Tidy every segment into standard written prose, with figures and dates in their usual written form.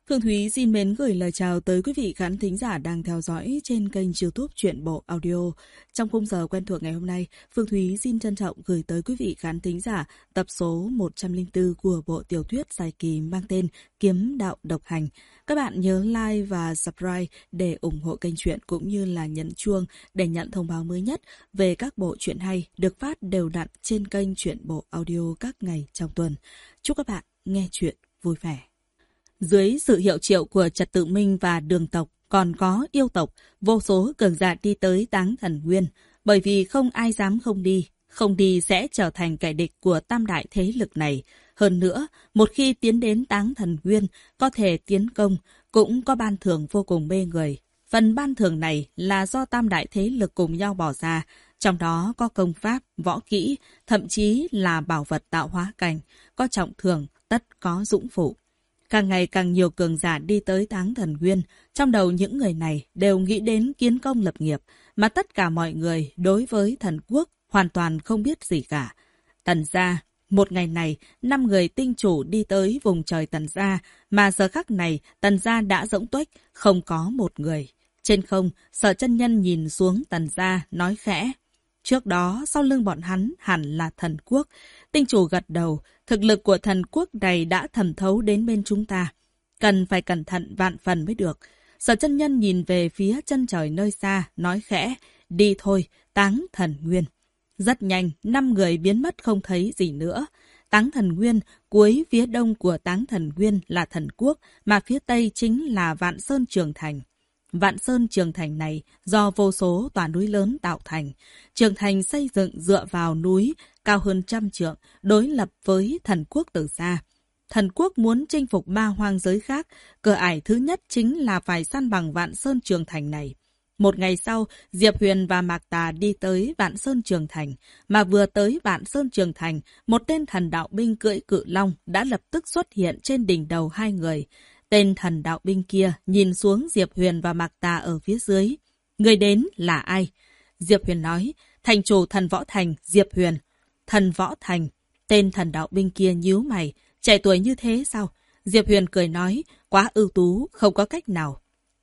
Phương Thúy xin mến gửi lời chào tới quý vị khán thính giả đang theo dõi trên kênh YouTube Truyện Bộ Audio. Trong khung giờ quen thuộc ngày hôm nay, Phương Thúy xin trân trọng gửi tới quý vị khán thính giả tập số 104 của bộ tiểu thuyết dài kỳ mang tên Kiếm Đạo Độc Hành. Các bạn nhớ like và subscribe để ủng hộ kênh truyện cũng như là nhấn chuông để nhận thông báo mới nhất về các bộ truyện hay được phát đều đặn trên kênh Truyện Bộ Audio các ngày trong tuần. Chúc các bạn nghe truyện vui vẻ. Dưới sự hiệu triệu của Trật Tự Minh và Đường tộc, còn có yêu tộc, vô số cường giả đi tới Táng Thần Nguyên, bởi vì không ai dám không đi sẽ trở thành kẻ địch của tam đại thế lực này. Hơn nữa, một khi tiến đến Táng Thần Nguyên, có thể tiến công, cũng có ban thưởng vô cùng mê người. Phần ban thưởng này là do tam đại thế lực cùng nhau bỏ ra, trong đó có công pháp, võ kỹ, thậm chí là bảo vật tạo hóa cảnh, có trọng thưởng, tất có dũng phụ. Càng ngày càng nhiều cường giả đi tới Táng Thần Nguyên, trong đầu những người này đều nghĩ đến kiến công lập nghiệp, mà tất cả mọi người đối với thần quốc hoàn toàn không biết gì cả. Tần gia, một ngày này, 5 người tinh chủ đi tới vùng trời Tần gia, mà giờ khắc này Tần gia đã rỗng tuếch, không có một người. Trên không, Sở Chân Nhân nhìn xuống Tần gia, nói khẽ. Trước đó, sau lưng bọn hắn hẳn là thần quốc. Tinh chủ gật đầu, thực lực của thần quốc này đã thẩm thấu đến bên chúng ta. Cần phải cẩn thận vạn phần mới được. Sở Chân Nhân nhìn về phía chân trời nơi xa, nói khẽ, đi thôi, Táng Thần Nguyên. Rất nhanh, 5 người biến mất không thấy gì nữa. Táng Thần Nguyên, cuối phía đông của Táng Thần Nguyên là thần quốc, mà phía tây chính là Vạn Sơn Trường Thành. Vạn Sơn Trường Thành này do vô số tòa núi lớn tạo thành. Trường Thành xây dựng dựa vào núi cao hơn 100 trượng, đối lập với thần quốc từ xa. Thần quốc muốn chinh phục 3 hoang giới khác, cửa ải thứ nhất chính là phải săn bằng Vạn Sơn Trường Thành này. Một ngày sau, Diệp Huyền và Mạc Tà đi tới Vạn Sơn Trường Thành, mà vừa tới Vạn Sơn Trường Thành, một tên thần đạo binh cưỡi cự long đã lập tức xuất hiện trên đỉnh đầu hai người. Tên thần đạo binh kia nhìn xuống Diệp Huyền và Mạc Tà ở phía dưới. Người đến là ai? Diệp Huyền nói, thành chủ thần võ thành, Diệp Huyền. Thần võ thành. Tên thần đạo binh kia nhíu mày. Trẻ tuổi như thế sao? Diệp Huyền cười nói, quá ưu tú, không có cách nào.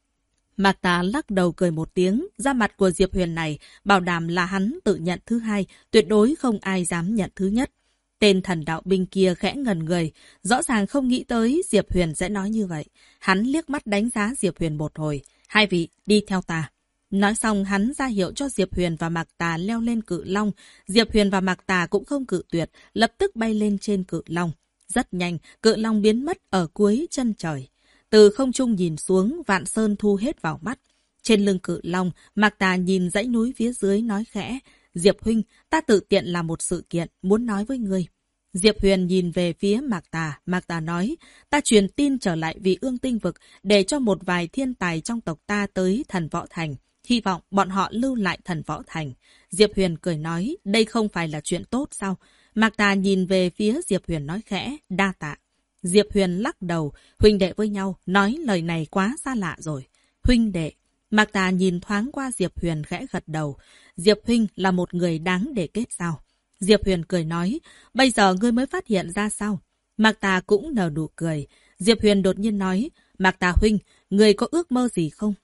Mạc Tà lắc đầu cười một tiếng, da mặt của Diệp Huyền này bảo đảm là hắn tự nhận thứ hai, tuyệt đối không ai dám nhận thứ nhất. Tên thần đạo binh kia khẽ ngẩn người, rõ ràng không nghĩ tới Diệp Huyền sẽ nói như vậy. Hắn liếc mắt đánh giá Diệp Huyền một hồi. Hai vị, đi theo ta. Nói xong hắn ra hiệu cho Diệp Huyền và Mạc Tà leo lên cự long. Diệp Huyền và Mạc Tà cũng không cự tuyệt, lập tức bay lên trên cự long. Rất nhanh, cự long biến mất ở cuối chân trời. Từ không trung nhìn xuống, Vạn Sơn thu hết vào mắt. Trên lưng cự long, Mạc Tà nhìn dãy núi phía dưới nói khẽ. Diệp huynh, ta tự tiện làm một sự kiện, muốn nói với ngươi. Diệp Huyền nhìn về phía Mạc Tà nói, ta truyền tin trở lại Vị Ương Tinh Vực để cho một vài thiên tài trong tộc ta tới thần võ thành. Hy vọng bọn họ lưu lại thần võ thành. Diệp Huyền cười nói, đây không phải là chuyện tốt sao? Mạc Tà nhìn về phía Diệp Huyền nói khẽ, đa tạ. Diệp Huyền lắc đầu, huynh đệ với nhau, nói lời này quá xa lạ rồi. Huynh đệ. Mạc Tà nhìn thoáng qua Diệp Huyền khẽ gật đầu. Diệp huynh là một người đáng để kết giao. Diệp Huyền cười nói, bây giờ ngươi mới phát hiện ra sao? Mạc Tà cũng nở nụ cười. Diệp Huyền đột nhiên nói, Mạc Tà huynh, ngươi có ước mơ gì không?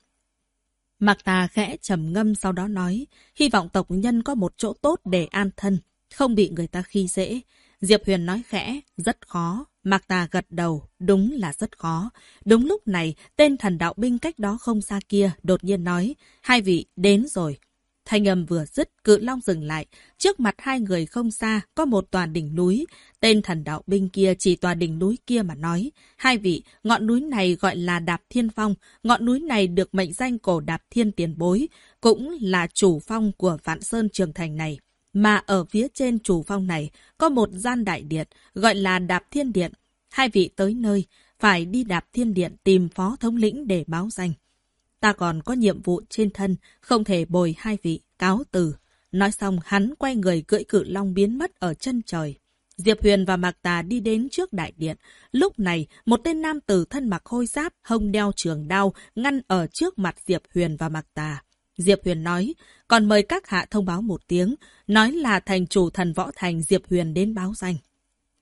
Mạc Tà khẽ trầm ngâm sau đó nói, hy vọng tộc nhân có một chỗ tốt để an thân, không bị người ta khi dễ. Diệp Huyền nói khẽ, rất khó. Mạc Tà gật đầu, đúng là rất khó. Đúng lúc này, tên thần đạo binh cách đó không xa kia đột nhiên nói, hai vị đến rồi. Thanh âm vừa dứt, cự long dừng lại. Trước mặt hai người không xa, có một tòa đỉnh núi. Tên thần đạo binh kia chỉ tòa đỉnh núi kia mà nói. Hai vị, ngọn núi này gọi là Đạp Thiên Phong. Ngọn núi này được mệnh danh Cổ Đạp Thiên Tiền Bối, cũng là chủ phong của Vạn Sơn Trường Thành này. Mà ở phía trên chủ phong này, có một gian đại điện, gọi là Đạp Thiên Điện. Hai vị tới nơi, phải đi Đạp Thiên Điện tìm phó thống lĩnh để báo danh. Ta còn có nhiệm vụ trên thân, không thể bồi hai vị, cáo từ. Nói xong, hắn quay người cưỡi cự long biến mất ở chân trời. Diệp Huyền và Mạc Tà đi đến trước đại điện. Lúc này, một tên nam tử thân mặc khôi giáp, hông đeo trường đao, ngăn ở trước mặt Diệp Huyền và Mạc Tà. Diệp Huyền nói, còn mời các hạ thông báo một tiếng, nói là thành chủ thần võ thành Diệp Huyền đến báo danh.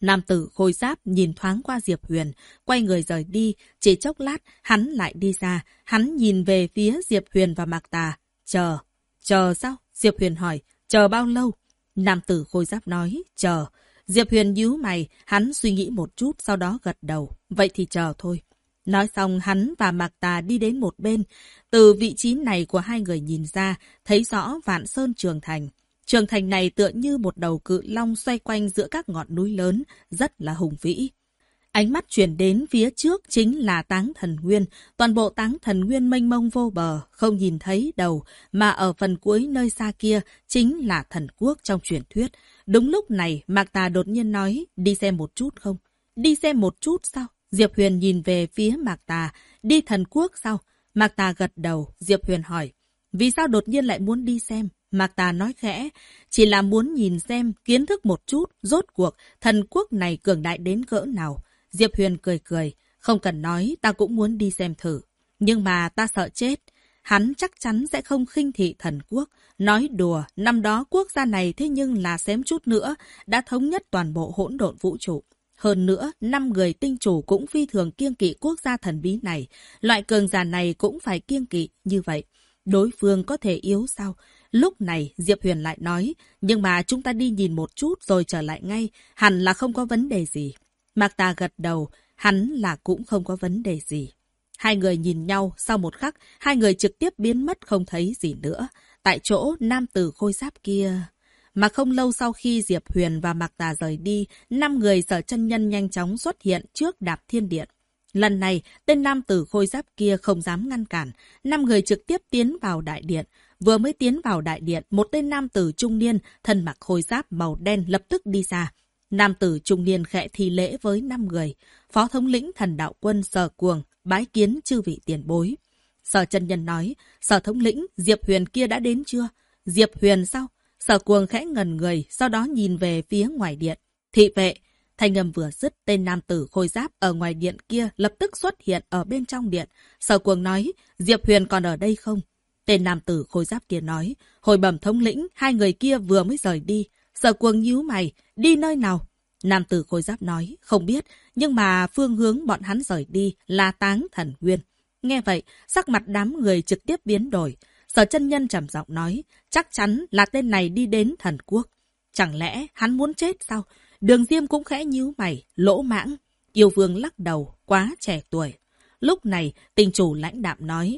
Nam tử khôi giáp nhìn thoáng qua Diệp Huyền, quay người rời đi, chỉ chốc lát, hắn lại đi ra, hắn nhìn về phía Diệp Huyền và Mạc Tà. Chờ. Chờ sao? Diệp Huyền hỏi. Chờ bao lâu? Nam tử khôi giáp nói. Chờ. Diệp Huyền nhíu mày, hắn suy nghĩ một chút, sau đó gật đầu. Vậy thì chờ thôi. Nói xong, hắn và Mạc Tà đi đến một bên. Từ vị trí này của hai người nhìn ra, thấy rõ Vạn Sơn Trường Thành. Trường thành này tựa như một đầu cự long xoay quanh giữa các ngọn núi lớn, rất là hùng vĩ. Ánh mắt chuyển đến phía trước chính là Táng Thần Nguyên. Toàn bộ Táng Thần Nguyên mênh mông vô bờ, không nhìn thấy đầu, mà ở phần cuối nơi xa kia chính là thần quốc trong truyền thuyết. Đúng lúc này, Mạc Tà đột nhiên nói, đi xem một chút không? Đi xem một chút sao? Diệp Huyền nhìn về phía Mạc Tà, đi thần quốc sao? Mạc Tà gật đầu, Diệp Huyền hỏi, vì sao đột nhiên lại muốn đi xem? Mạc Tà nói khẽ, chỉ là muốn nhìn xem, kiến thức một chút, rốt cuộc, thần quốc này cường đại đến cỡ nào. Diệp Huyền cười cười, không cần nói, ta cũng muốn đi xem thử. Nhưng mà ta sợ chết. Hắn chắc chắn sẽ không khinh thị thần quốc. Nói đùa, năm đó quốc gia này thế nhưng là xém chút nữa, đã thống nhất toàn bộ hỗn độn vũ trụ. Hơn nữa, 5 người tinh chủ cũng phi thường kiêng kỵ quốc gia thần bí này. Loại cường giả này cũng phải kiêng kỵ như vậy. Đối phương có thể yếu sao? Lúc này, Diệp Huyền lại nói, nhưng mà chúng ta đi nhìn một chút rồi trở lại ngay, hẳn là không có vấn đề gì. Mạc Tà gật đầu, hắn là cũng không có vấn đề gì. Hai người nhìn nhau, sau một khắc, hai người trực tiếp biến mất không thấy gì nữa. Tại chỗ, nam tử khôi giáp kia... Mà không lâu sau khi Diệp Huyền và Mạc Tà rời đi, 5 người Sở Chân Nhân nhanh chóng xuất hiện trước Đạp Thiên Điện. Lần này, tên nam tử khôi giáp kia không dám ngăn cản. 5 người trực tiếp tiến vào đại điện. Vừa mới tiến vào đại điện, một tên nam tử trung niên, thân mặc khôi giáp màu đen lập tức đi ra. Nam tử trung niên khẽ thi lễ với 5 người. Phó thống lĩnh Thần Đạo Quân Sở Cuồng, bái kiến chư vị tiền bối. Sở Chân Nhân nói, Sở thống lĩnh, Diệp Huyền kia đã đến chưa? Diệp Huyền sao? Sở Cuồng khẽ ngẩn người, sau đó nhìn về phía ngoài điện. Thị vệ. Thanh âm vừa dứt, tên nam tử khôi giáp ở ngoài điện kia lập tức xuất hiện ở bên trong điện. Sở Cuồng nói, Diệp Huyền còn ở đây không? Tên nam tử khôi giáp kia nói, hồi bẩm thống lĩnh, 2 người kia vừa mới rời đi. Sở Cuồng nhíu mày, đi nơi nào? Nam tử khôi giáp nói, không biết, nhưng mà phương hướng bọn hắn rời đi là Táng Thần Nguyên. Nghe vậy, sắc mặt đám người trực tiếp biến đổi. Sở Chân Nhân trầm giọng nói, chắc chắn là tên này đi đến thần quốc. Chẳng lẽ hắn muốn chết sao? Đường Diêm cũng khẽ nhíu mày, lỗ mãng. Yêu Vương lắc đầu, quá trẻ tuổi. Lúc này, tinh chủ lãnh đạm nói,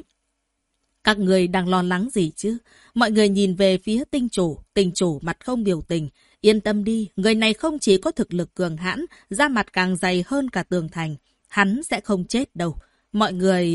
các người đang lo lắng gì chứ? Mọi người nhìn về phía tinh chủ mặt không biểu tình. Yên tâm đi, người này không chỉ có thực lực cường hãn, da mặt càng dày hơn cả tường thành. Hắn sẽ không chết đâu. Mọi người...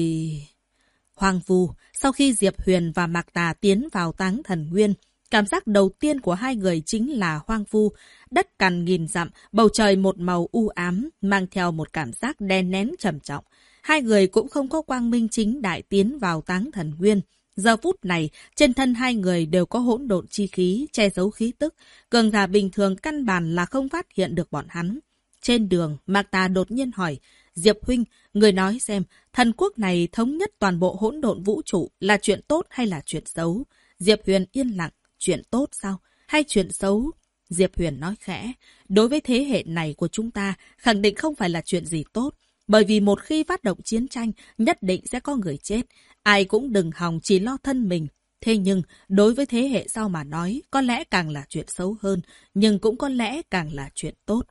Hoang vu, sau khi Diệp Huyền và Mạc Tà tiến vào Táng Thần Nguyên, cảm giác đầu tiên của hai người chính là hoang vu. Đất cằn nghìn dặm, bầu trời một màu u ám, mang theo một cảm giác đen nén trầm trọng. Hai người cũng không có quang minh chính đại tiến vào Táng Thần Nguyên. Giờ phút này, trên thân hai người đều có hỗn độn chi khí, che giấu khí tức. Cường giả bình thường căn bản là không phát hiện được bọn hắn. Trên đường, Mạc Tà đột nhiên hỏi, Diệp huynh, người nói xem, thần quốc này thống nhất toàn bộ hỗn độn vũ trụ là chuyện tốt hay là chuyện xấu? Diệp Huyền yên lặng, chuyện tốt sao? Hay chuyện xấu? Diệp Huyền nói khẽ, đối với thế hệ này của chúng ta, khẳng định không phải là chuyện gì tốt. Bởi vì một khi phát động chiến tranh, nhất định sẽ có người chết. Ai cũng đừng hòng chỉ lo thân mình. Thế nhưng, đối với thế hệ sau mà nói, có lẽ càng là chuyện xấu hơn, nhưng cũng có lẽ càng là chuyện tốt.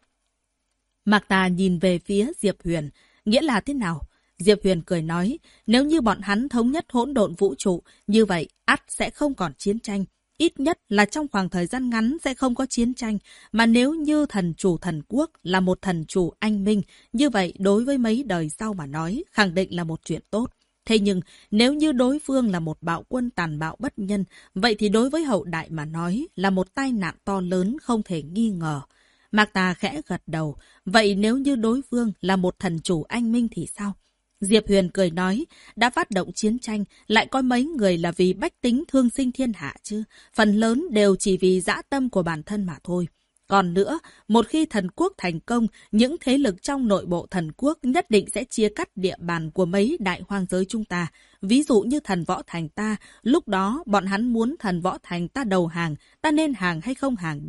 Mạc Tà nhìn về phía Diệp Huyền, nghĩa là thế nào? Diệp Huyền cười nói, nếu như bọn hắn thống nhất hỗn độn vũ trụ, như vậy ắt sẽ không còn chiến tranh. Ít nhất là trong khoảng thời gian ngắn sẽ không có chiến tranh, mà nếu như thần chủ thần quốc là một thần chủ anh minh, như vậy đối với mấy đời sau mà nói, khẳng định là một chuyện tốt. Thế nhưng, nếu như đối phương là một bạo quân tàn bạo bất nhân, vậy thì đối với hậu đại mà nói là một tai nạn to lớn không thể nghi ngờ. Mạc Tà khẽ gật đầu, vậy nếu như đối phương là một thần chủ anh minh thì sao? Diệp Huyền cười nói, đã phát động chiến tranh, lại có mấy người là vì bách tính thương sinh thiên hạ chứ, phần lớn đều chỉ vì dã tâm của bản thân mà thôi. Còn nữa, một khi thần quốc thành công, những thế lực trong nội bộ thần quốc nhất định sẽ chia cắt địa bàn của mấy đại hoang giới chúng ta. Ví dụ như thần võ thành ta, lúc đó bọn hắn muốn thần võ thành ta đầu hàng, ta nên hàng hay không hàng đây?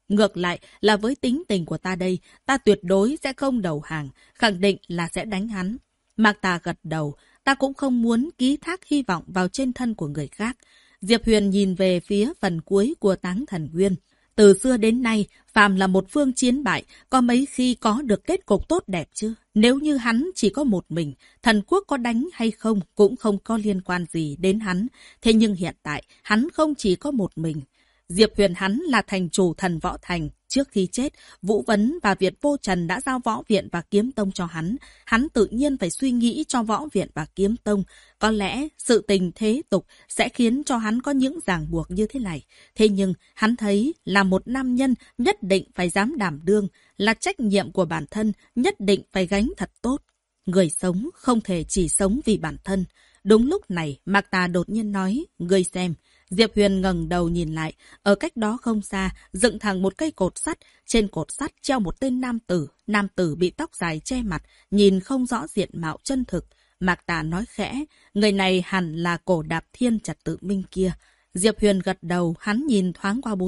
Ngược lại là với tính tình của ta đây, ta tuyệt đối sẽ không đầu hàng, khẳng định là sẽ đánh hắn. Mạc Tà gật đầu, ta cũng không muốn ký thác hy vọng vào trên thân của người khác. Diệp Huyền nhìn về phía phần cuối của Táng Thần Nguyên. Từ xưa đến nay, phàm là một phương chiến bại, có mấy khi có được kết cục tốt đẹp chứ? Nếu như hắn chỉ có một mình, thần quốc có đánh hay không cũng không có liên quan gì đến hắn. Thế nhưng hiện tại, hắn không chỉ có một mình. Diệp Huyền hắn là thành chủ thần võ thành. Trước khi chết, Vũ Vấn và Việt Vô Trần đã giao võ viện và kiếm tông cho hắn. Hắn tự nhiên phải suy nghĩ cho võ viện và kiếm tông. Có lẽ sự tình thế tục sẽ khiến cho hắn có những ràng buộc như thế này. Thế nhưng hắn thấy là một nam nhân nhất định phải dám đảm đương, là trách nhiệm của bản thân nhất định phải gánh thật tốt. Người sống không thể chỉ sống vì bản thân. Đúng lúc này, Mạc Tà đột nhiên nói, ngươi xem. Diệp Huyền ngẩng đầu nhìn lại, ở cách đó không xa, dựng thẳng một cây cột sắt, trên cột sắt treo một tên nam tử bị tóc dài che mặt, nhìn không rõ diện mạo chân thực. Mạc Tà nói khẽ, người này hẳn là Cổ Đạp Thiên Trật Tự Minh kia. Diệp Huyền gật đầu, hắn nhìn thoáng qua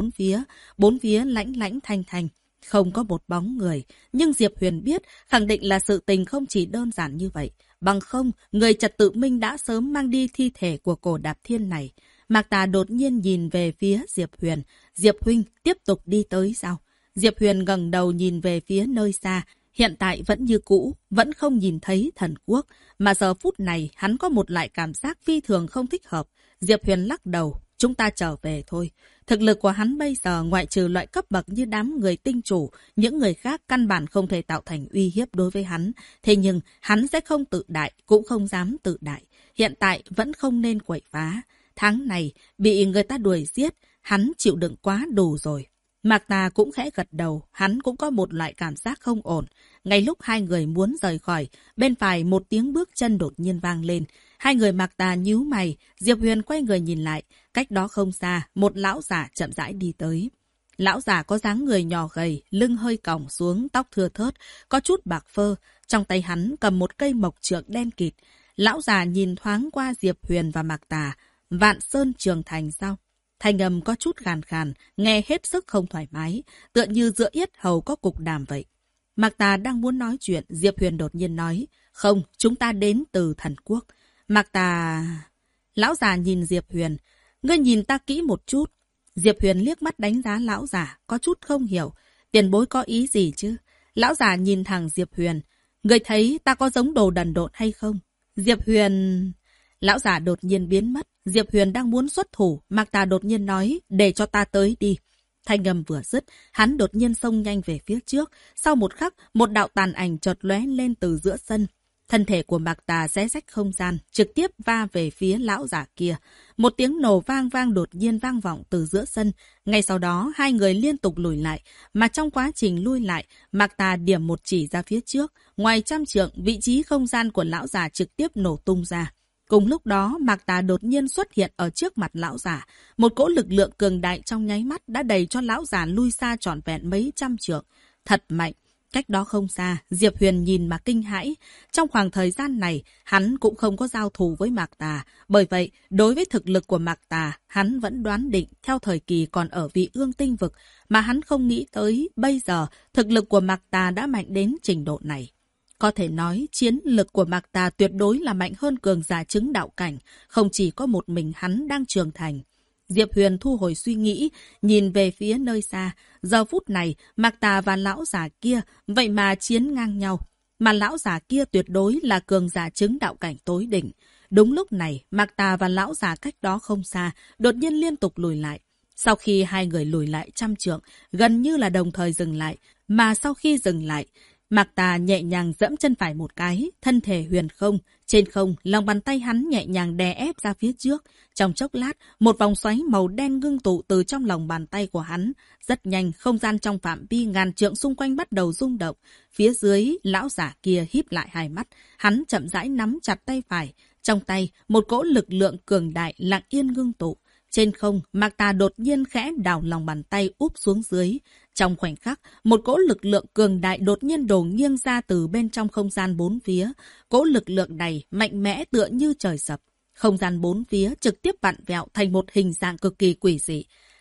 bốn phía lãnh lãnh thanh thanh. Không có một bóng người, nhưng Diệp Huyền biết, khẳng định là sự tình không chỉ đơn giản như vậy. Bằng không, người Trật Tự Minh đã sớm mang đi thi thể của Cổ Đạp Thiên này. Mạc Tà đột nhiên nhìn về phía Diệp Huyền. Diệp huynh tiếp tục đi tới sao? Diệp Huyền ngẩng đầu nhìn về phía nơi xa. Hiện tại vẫn như cũ, vẫn không nhìn thấy thần quốc. Mà giờ phút này, hắn có một loại cảm giác phi thường không thích hợp. Diệp Huyền lắc đầu. Chúng ta trở về thôi. Thực lực của hắn bây giờ ngoại trừ loại cấp bậc như đám người tinh chủ, những người khác căn bản không thể tạo thành uy hiếp đối với hắn. Thế nhưng, hắn sẽ không tự đại, cũng không dám tự đại. Hiện tại vẫn không nên quậy phá. Tháng này, bị người ta đuổi giết, hắn chịu đựng quá đủ rồi. Mạc Tà cũng khẽ gật đầu, hắn cũng có một loại cảm giác không ổn. Ngay lúc hai người muốn rời khỏi, bên phải một tiếng bước chân đột nhiên vang lên. Hai người Mạc Tà nhíu mày, Diệp Huyền quay người nhìn lại. Cách đó không xa, một lão giả chậm rãi đi tới. Lão giả có dáng người nhỏ gầy, lưng hơi còng xuống, tóc thưa thớt, có chút bạc phơ. Trong tay hắn cầm một cây mộc trượng đen kịt. Lão giả nhìn thoáng qua Diệp Huyền và Mạc Tà. Vạn Sơn Trường Thành sao? Thanh âm có chút khàn khàn, nghe hết sức không thoải mái, tựa như giữa yết hầu có cục đàm vậy. Mạc Tà đang muốn nói chuyện, Diệp Huyền đột nhiên nói, không, chúng ta đến từ thần quốc. Mạc Tà... Lão già nhìn Diệp Huyền, ngươi nhìn ta kỹ một chút. Diệp Huyền liếc mắt đánh giá lão già, có chút không hiểu, tiền bối có ý gì chứ? Lão già nhìn thẳng Diệp Huyền, ngươi thấy ta có giống đồ đần độn hay không? Diệp Huyền... Lão già đột nhiên biến mất. Diệp Huyền đang muốn xuất thủ, Mạc Tà đột nhiên nói, để cho ta tới đi. Thanh âm vừa dứt, hắn đột nhiên xông nhanh về phía trước. Sau một khắc, một đạo tàn ảnh chợt lóe lên từ giữa sân. Thân thể của Mạc Tà xé rách không gian, trực tiếp va về phía lão giả kia. Một tiếng nổ vang vang đột nhiên vang vọng từ giữa sân. Ngay sau đó, hai người liên tục lùi lại. Mà trong quá trình lui lại, Mạc Tà điểm một chỉ ra phía trước. Ngoài 100 trượng, vị trí không gian của lão giả trực tiếp nổ tung ra. Cùng lúc đó, Mạc Tà đột nhiên xuất hiện ở trước mặt lão giả. Một cỗ lực lượng cường đại trong nháy mắt đã đẩy cho lão giả lui xa trọn vẹn mấy trăm trượng. Thật mạnh. Cách đó không xa, Diệp Huyền nhìn mà kinh hãi. Trong khoảng thời gian này, hắn cũng không có giao thủ với Mạc Tà. Bởi vậy, đối với thực lực của Mạc Tà, hắn vẫn đoán định theo thời kỳ còn ở Vị Ương Tinh Vực. Mà hắn không nghĩ tới, bây giờ, thực lực của Mạc Tà đã mạnh đến trình độ này. Có thể nói, chiến lực của Mạc Tà tuyệt đối là mạnh hơn cường giả chứng đạo cảnh, không chỉ có một mình hắn đang trưởng thành. Diệp Huyền thu hồi suy nghĩ, nhìn về phía nơi xa. Giờ phút này, Mạc Tà và lão giả kia, vậy mà chiến ngang nhau. Mà lão giả kia tuyệt đối là cường giả chứng đạo cảnh tối đỉnh. Đúng lúc này, Mạc Tà và lão giả cách đó không xa, đột nhiên liên tục lùi lại. Sau khi hai người lùi lại 100 trượng, gần như là đồng thời dừng lại. Mà sau khi dừng lại, Mạc Tà nhẹ nhàng giẫm chân phải một cái, thân thể huyền không. Trên không, lòng bàn tay hắn nhẹ nhàng đè ép ra phía trước. Trong chốc lát, một vòng xoáy màu đen ngưng tụ từ trong lòng bàn tay của hắn. Rất nhanh, không gian trong phạm vi ngàn trượng xung quanh bắt đầu rung động. Phía dưới, lão giả kia híp lại hai mắt. Hắn chậm rãi nắm chặt tay phải. Trong tay, một cỗ lực lượng cường đại lặng yên ngưng tụ. Trên không, Mạc Tà đột nhiên khẽ đảo lòng bàn tay úp xuống dưới. Trong khoảnh khắc, một cỗ lực lượng cường đại đột nhiên đổ nghiêng ra từ bên trong không gian bốn phía. Cỗ lực lượng này mạnh mẽ tựa như trời sập. Không gian bốn phía trực tiếp vặn vẹo thành một hình dạng cực kỳ quỷ dị.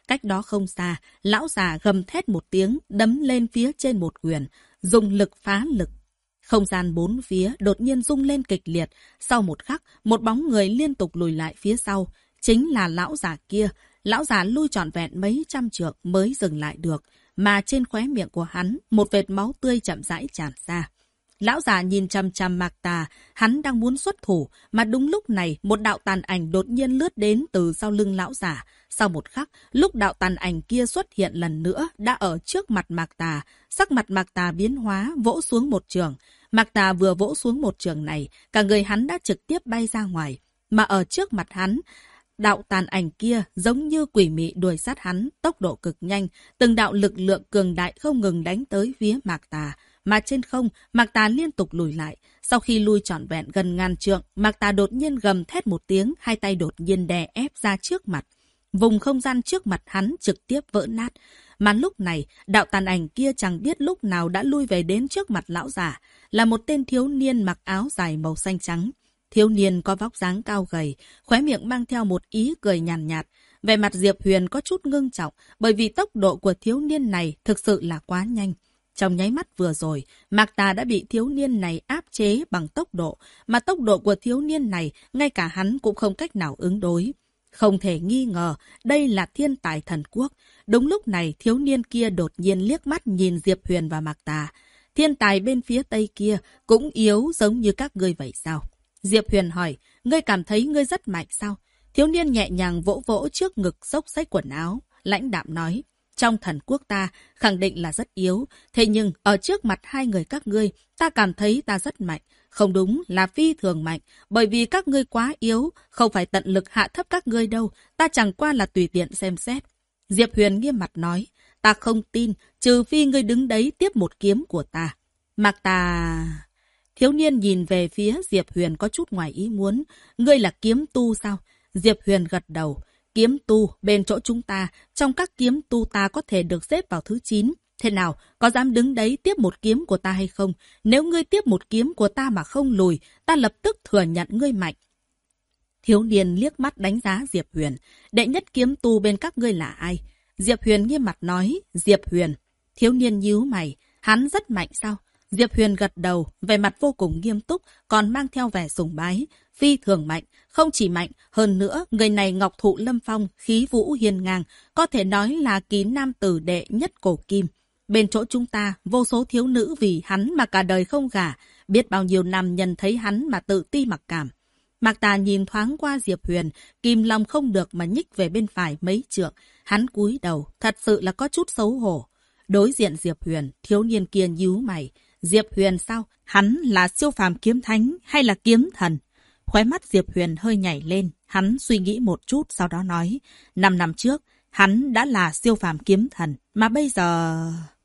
Cách đó không xa, lão già gầm thét một tiếng, đấm lên phía trên một quyền, dùng lực phá lực. Không gian bốn phía đột nhiên rung lên kịch liệt. Sau một khắc, một bóng người liên tục lùi lại phía sau. Chính là lão già kia. Lão già lui trọn vẹn mấy trăm trượng mới dừng lại được. Mà trên khóe miệng của hắn, một vệt máu tươi chậm rãi tràn ra. Lão già nhìn chằm chằm Mạc Tà, hắn đang muốn xuất thủ, mà đúng lúc này một đạo tàn ảnh đột nhiên lướt đến từ sau lưng lão già. Sau một khắc, lúc đạo tàn ảnh kia xuất hiện lần nữa, đã ở trước mặt Mạc Tà. Sắc mặt Mạc Tà biến hóa, vỗ xuống một trường. Mạc Tà vừa vỗ xuống một trường này, cả người hắn đã trực tiếp bay ra ngoài. Mà ở trước mặt hắn, đạo tàn ảnh kia giống như quỷ mị đuổi sát hắn, tốc độ cực nhanh, từng đạo lực lượng cường đại không ngừng đánh tới phía Mạc Tà. Mà trên không, Mạc Tà liên tục lùi lại. Sau khi lui trọn vẹn gần ngàn trượng, Mạc Tà đột nhiên gầm thét một tiếng, hai tay đột nhiên đè ép ra trước mặt. Vùng không gian trước mặt hắn trực tiếp vỡ nát. Mà lúc này, đạo tàn ảnh kia chẳng biết lúc nào đã lui về đến trước mặt lão già, là một tên thiếu niên mặc áo dài màu xanh trắng. Thiếu niên có vóc dáng cao gầy, khóe miệng mang theo một ý cười nhàn nhạt. Vẻ mặt Diệp Huyền có chút ngưng trọng, bởi vì tốc độ của thiếu niên này thực sự là quá nhanh. Trong nháy mắt vừa rồi, Mạc Tà đã bị thiếu niên này áp chế bằng tốc độ, mà tốc độ của thiếu niên này, ngay cả hắn cũng không cách nào ứng đối. Không thể nghi ngờ, đây là thiên tài thần quốc. Đúng lúc này, thiếu niên kia đột nhiên liếc mắt nhìn Diệp Huyền và Mạc Tà. Thiên tài bên phía tây kia cũng yếu giống như các ngươi vậy sao? Diệp Huyền hỏi, ngươi cảm thấy ngươi rất mạnh sao? Thiếu niên nhẹ nhàng vỗ vỗ trước ngực xốc xách quần áo, lãnh đạm nói. Trong thần quốc ta, khẳng định là rất yếu. Thế nhưng, ở trước mặt hai người các ngươi, ta cảm thấy ta rất mạnh. Không đúng là phi thường mạnh, bởi vì các ngươi quá yếu, không phải tận lực hạ thấp các ngươi đâu, ta chẳng qua là tùy tiện xem xét. Diệp Huyền nghiêm mặt nói, ta không tin, trừ phi ngươi đứng đấy tiếp một kiếm của ta. Mạc Tà... Thiếu niên nhìn về phía Diệp Huyền có chút ngoài ý muốn, ngươi là kiếm tu sao? Diệp Huyền gật đầu. Kiếm tu, bên chỗ chúng ta, trong các kiếm tu ta có thể được xếp vào thứ 9. Thế nào, có dám đứng đấy tiếp một kiếm của ta hay không? Nếu ngươi tiếp một kiếm của ta mà không lùi, ta lập tức thừa nhận ngươi mạnh. Thiếu niên liếc mắt đánh giá Diệp Huyền. Đệ nhất kiếm tu bên các ngươi là ai? Diệp Huyền nghiêm mặt nói, Diệp Huyền. Thiếu niên nhíu mày, hắn rất mạnh sao? Diệp Huyền gật đầu, vẻ mặt vô cùng nghiêm túc, còn mang theo vẻ sùng bái. Phi thường mạnh, không chỉ mạnh, hơn nữa, người này ngọc thụ lâm phong, khí vũ hiên ngang, có thể nói là kỳ nam tử đệ nhất cổ kim. Bên chỗ chúng ta, vô số thiếu nữ vì hắn mà cả đời không gả, biết bao nhiêu năm nhân thấy hắn mà tự ti mặc cảm. Mạc Tà nhìn thoáng qua Diệp Huyền, kìm lòng không được mà nhích về bên phải mấy trượng. Hắn cúi đầu, thật sự là có chút xấu hổ. Đối diện Diệp Huyền, thiếu niên kia nhíu mày. Diệp Huyền sao? Hắn là siêu phàm kiếm thánh hay là kiếm thần? Khóe mắt Diệp Huyền hơi nhảy lên, hắn suy nghĩ một chút sau đó nói, 5 năm trước, hắn đã là siêu phàm kiếm thần, mà bây giờ...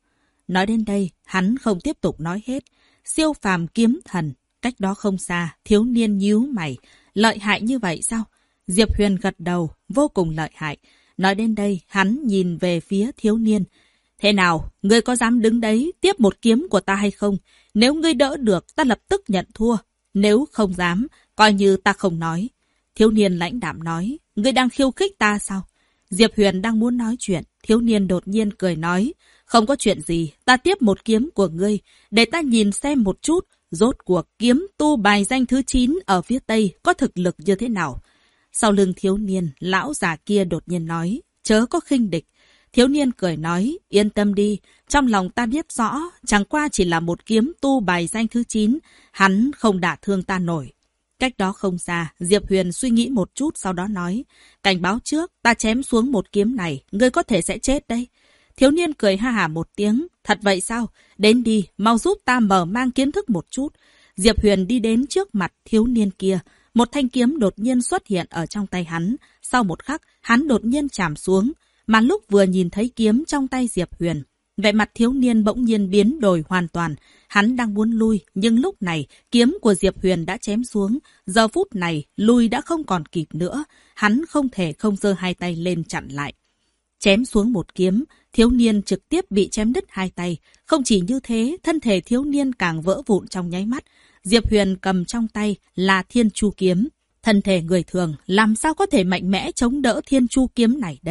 Nói đến đây, hắn không tiếp tục nói hết. Siêu phàm kiếm thần, cách đó không xa, thiếu niên nhíu mày, lợi hại như vậy sao? Diệp Huyền gật đầu, vô cùng lợi hại. Nói đến đây, hắn nhìn về phía thiếu niên. Thế nào, ngươi có dám đứng đấy tiếp một kiếm của ta hay không? Nếu ngươi đỡ được, ta lập tức nhận thua. Nếu không dám, coi như ta không nói. Thiếu niên lãnh đạm nói, ngươi đang khiêu khích ta sao? Diệp Huyền đang muốn nói chuyện, thiếu niên đột nhiên cười nói, không có chuyện gì, ta tiếp một kiếm của ngươi, để ta nhìn xem một chút, rốt cuộc kiếm tu bài danh thứ 9 ở phía Tây có thực lực như thế nào. Sau lưng thiếu niên, lão già kia đột nhiên nói, chớ có khinh địch. Thiếu niên cười nói, yên tâm đi, trong lòng ta biết rõ, chẳng qua chỉ là một kiếm tu bài danh thứ 9, hắn không đả thương ta nổi. Cách đó không xa, Diệp Huyền suy nghĩ một chút sau đó nói, cảnh báo trước, ta chém xuống một kiếm này, ngươi có thể sẽ chết đây. Thiếu niên cười ha hả một tiếng, thật vậy sao? Đến đi, mau giúp ta mở mang kiến thức một chút. Diệp Huyền đi đến trước mặt thiếu niên kia, một thanh kiếm đột nhiên xuất hiện ở trong tay hắn. Sau một khắc, hắn đột nhiên chạm xuống, mà lúc vừa nhìn thấy kiếm trong tay Diệp Huyền, vẻ mặt thiếu niên bỗng nhiên biến đổi hoàn toàn. Hắn đang muốn lui, nhưng lúc này, kiếm của Diệp Huyền đã chém xuống. Giờ phút này, lui đã không còn kịp nữa. Hắn không thể không giơ hai tay lên chặn lại. Chém xuống một kiếm, thiếu niên trực tiếp bị chém đứt hai tay. Không chỉ như thế, thân thể thiếu niên càng vỡ vụn trong nháy mắt. Diệp Huyền cầm trong tay là Thiên Chu kiếm. Thân thể người thường làm sao có thể mạnh mẽ chống đỡ Thiên Chu kiếm này đây?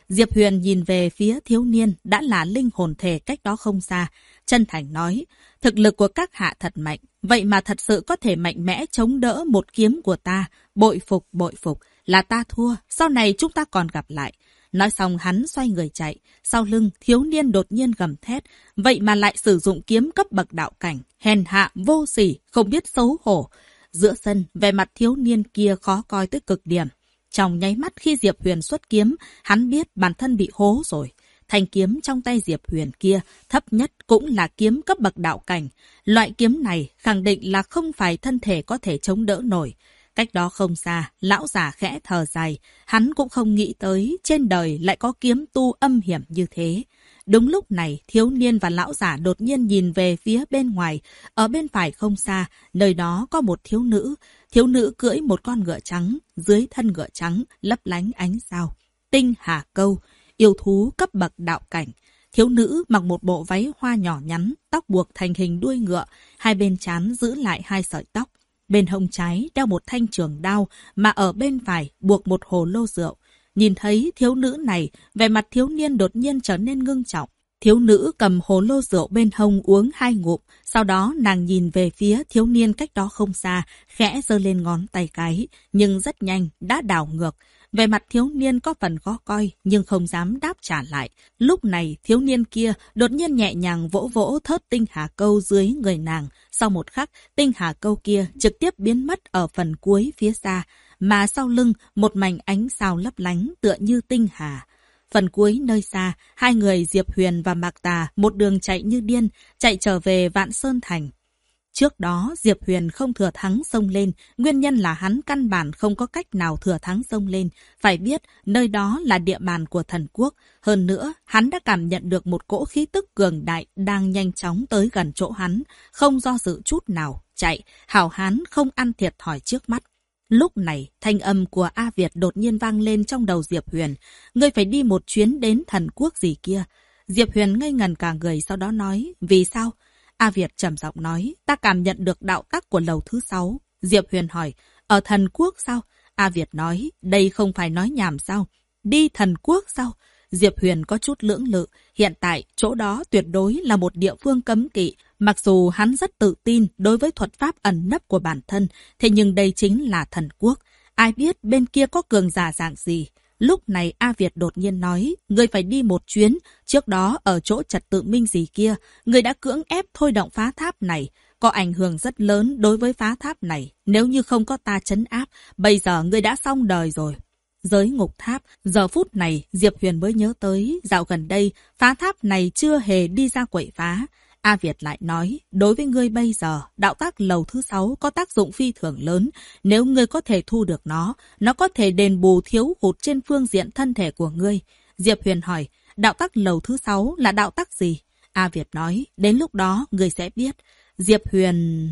Diệp Huyền nhìn về phía thiếu niên đã là linh hồn thể cách đó không xa, chân thành nói, thực lực của các hạ thật mạnh, vậy mà thật sự có thể mạnh mẽ chống đỡ một kiếm của ta, bội phục, là ta thua, sau này chúng ta còn gặp lại. Nói xong hắn xoay người chạy, sau lưng thiếu niên đột nhiên gầm thét, vậy mà lại sử dụng kiếm cấp bậc đạo cảnh, hèn hạ, vô sỉ, không biết xấu hổ. Giữa sân, vẻ mặt thiếu niên kia khó coi tới cực điểm. Trong nháy mắt khi Diệp Huyền xuất kiếm, hắn biết bản thân bị hố rồi. Thanh kiếm trong tay Diệp Huyền kia thấp nhất cũng là kiếm cấp bậc đạo cảnh. Loại kiếm này khẳng định là không phải thân thể có thể chống đỡ nổi. Cách đó không xa, lão giả khẽ thở dài, hắn cũng không nghĩ tới trên đời lại có kiếm tu âm hiểm như thế. Đúng lúc này, thiếu niên và lão giả đột nhiên nhìn về phía bên ngoài, ở bên phải không xa, nơi đó có một thiếu nữ. Thiếu nữ cưỡi một con ngựa trắng, dưới thân ngựa trắng lấp lánh ánh sao. Tinh Hà Câu, yêu thú cấp bậc đạo cảnh. Thiếu nữ mặc một bộ váy hoa nhỏ nhắn, tóc buộc thành hình đuôi ngựa, hai bên trán giữ lại hai sợi tóc. Bên hông trái đeo một thanh trường đao, mà ở bên phải buộc một hồ lô rượu. Nhìn thấy thiếu nữ này, vẻ mặt thiếu niên đột nhiên trở nên ngưng trọng. Thiếu nữ cầm hồ lô rượu bên hông uống 2 ngụm, sau đó nàng nhìn về phía thiếu niên cách đó không xa, khẽ giơ lên ngón tay cái, nhưng rất nhanh đã đảo ngược. Về mặt thiếu niên có phần khó coi, nhưng không dám đáp trả lại. Lúc này, thiếu niên kia đột nhiên nhẹ nhàng vỗ vỗ thớt tinh hà câu dưới người nàng. Sau một khắc, tinh hà câu kia trực tiếp biến mất ở phần cuối phía xa, mà sau lưng một mảnh ánh sao lấp lánh tựa như tinh hà. Phần cuối nơi xa, hai người Diệp Huyền và Mạc Tà một đường chạy như điên, chạy trở về Vạn Sơn Thành. Trước đó, Diệp Huyền không thừa thắng xông lên, nguyên nhân là hắn căn bản không có cách nào thừa thắng xông lên. Phải biết, nơi đó là địa bàn của thần quốc. Hơn nữa, hắn đã cảm nhận được một cỗ khí tức cường đại đang nhanh chóng tới gần chỗ hắn. Không do dự chút nào, chạy, hảo hán không ăn thiệt thòi trước mắt. Lúc này, thanh âm của A Việt đột nhiên vang lên trong đầu Diệp Huyền. Ngươi phải đi một chuyến đến thần quốc gì kia. Diệp Huyền ngây ngần cả người, sau đó nói, vì sao? A Việt trầm giọng nói, ta cảm nhận được đạo tắc của lầu thứ 6. Diệp Huyền hỏi, ở thần quốc sao? A Việt nói, đây không phải nói nhảm sao? Đi thần quốc sao? Diệp Huyền có chút lưỡng lự, hiện tại chỗ đó tuyệt đối là một địa phương cấm kỵ. Mặc dù hắn rất tự tin đối với thuật pháp ẩn nấp của bản thân, thế nhưng đây chính là thần quốc. Ai biết bên kia có cường giả dạng gì? Lúc này A Việt đột nhiên nói, ngươi phải đi một chuyến, trước đó ở chỗ trật tự minh gì kia, ngươi đã cưỡng ép thôi động phá tháp này, có ảnh hưởng rất lớn đối với phá tháp này, nếu như không có ta trấn áp, bây giờ ngươi đã xong đời rồi. Giới ngục tháp, giờ phút này Diệp Huyền mới nhớ tới, dạo gần đây, phá tháp này chưa hề đi ra quậy phá. A Việt lại nói, đối với ngươi bây giờ, đạo tác lầu thứ 6 có tác dụng phi thường lớn. Nếu ngươi có thể thu được nó có thể đền bù thiếu hụt trên phương diện thân thể của ngươi. Diệp Huyền hỏi, đạo tác lầu thứ 6 là đạo tác gì? A Việt nói, đến lúc đó ngươi sẽ biết. Diệp Huyền...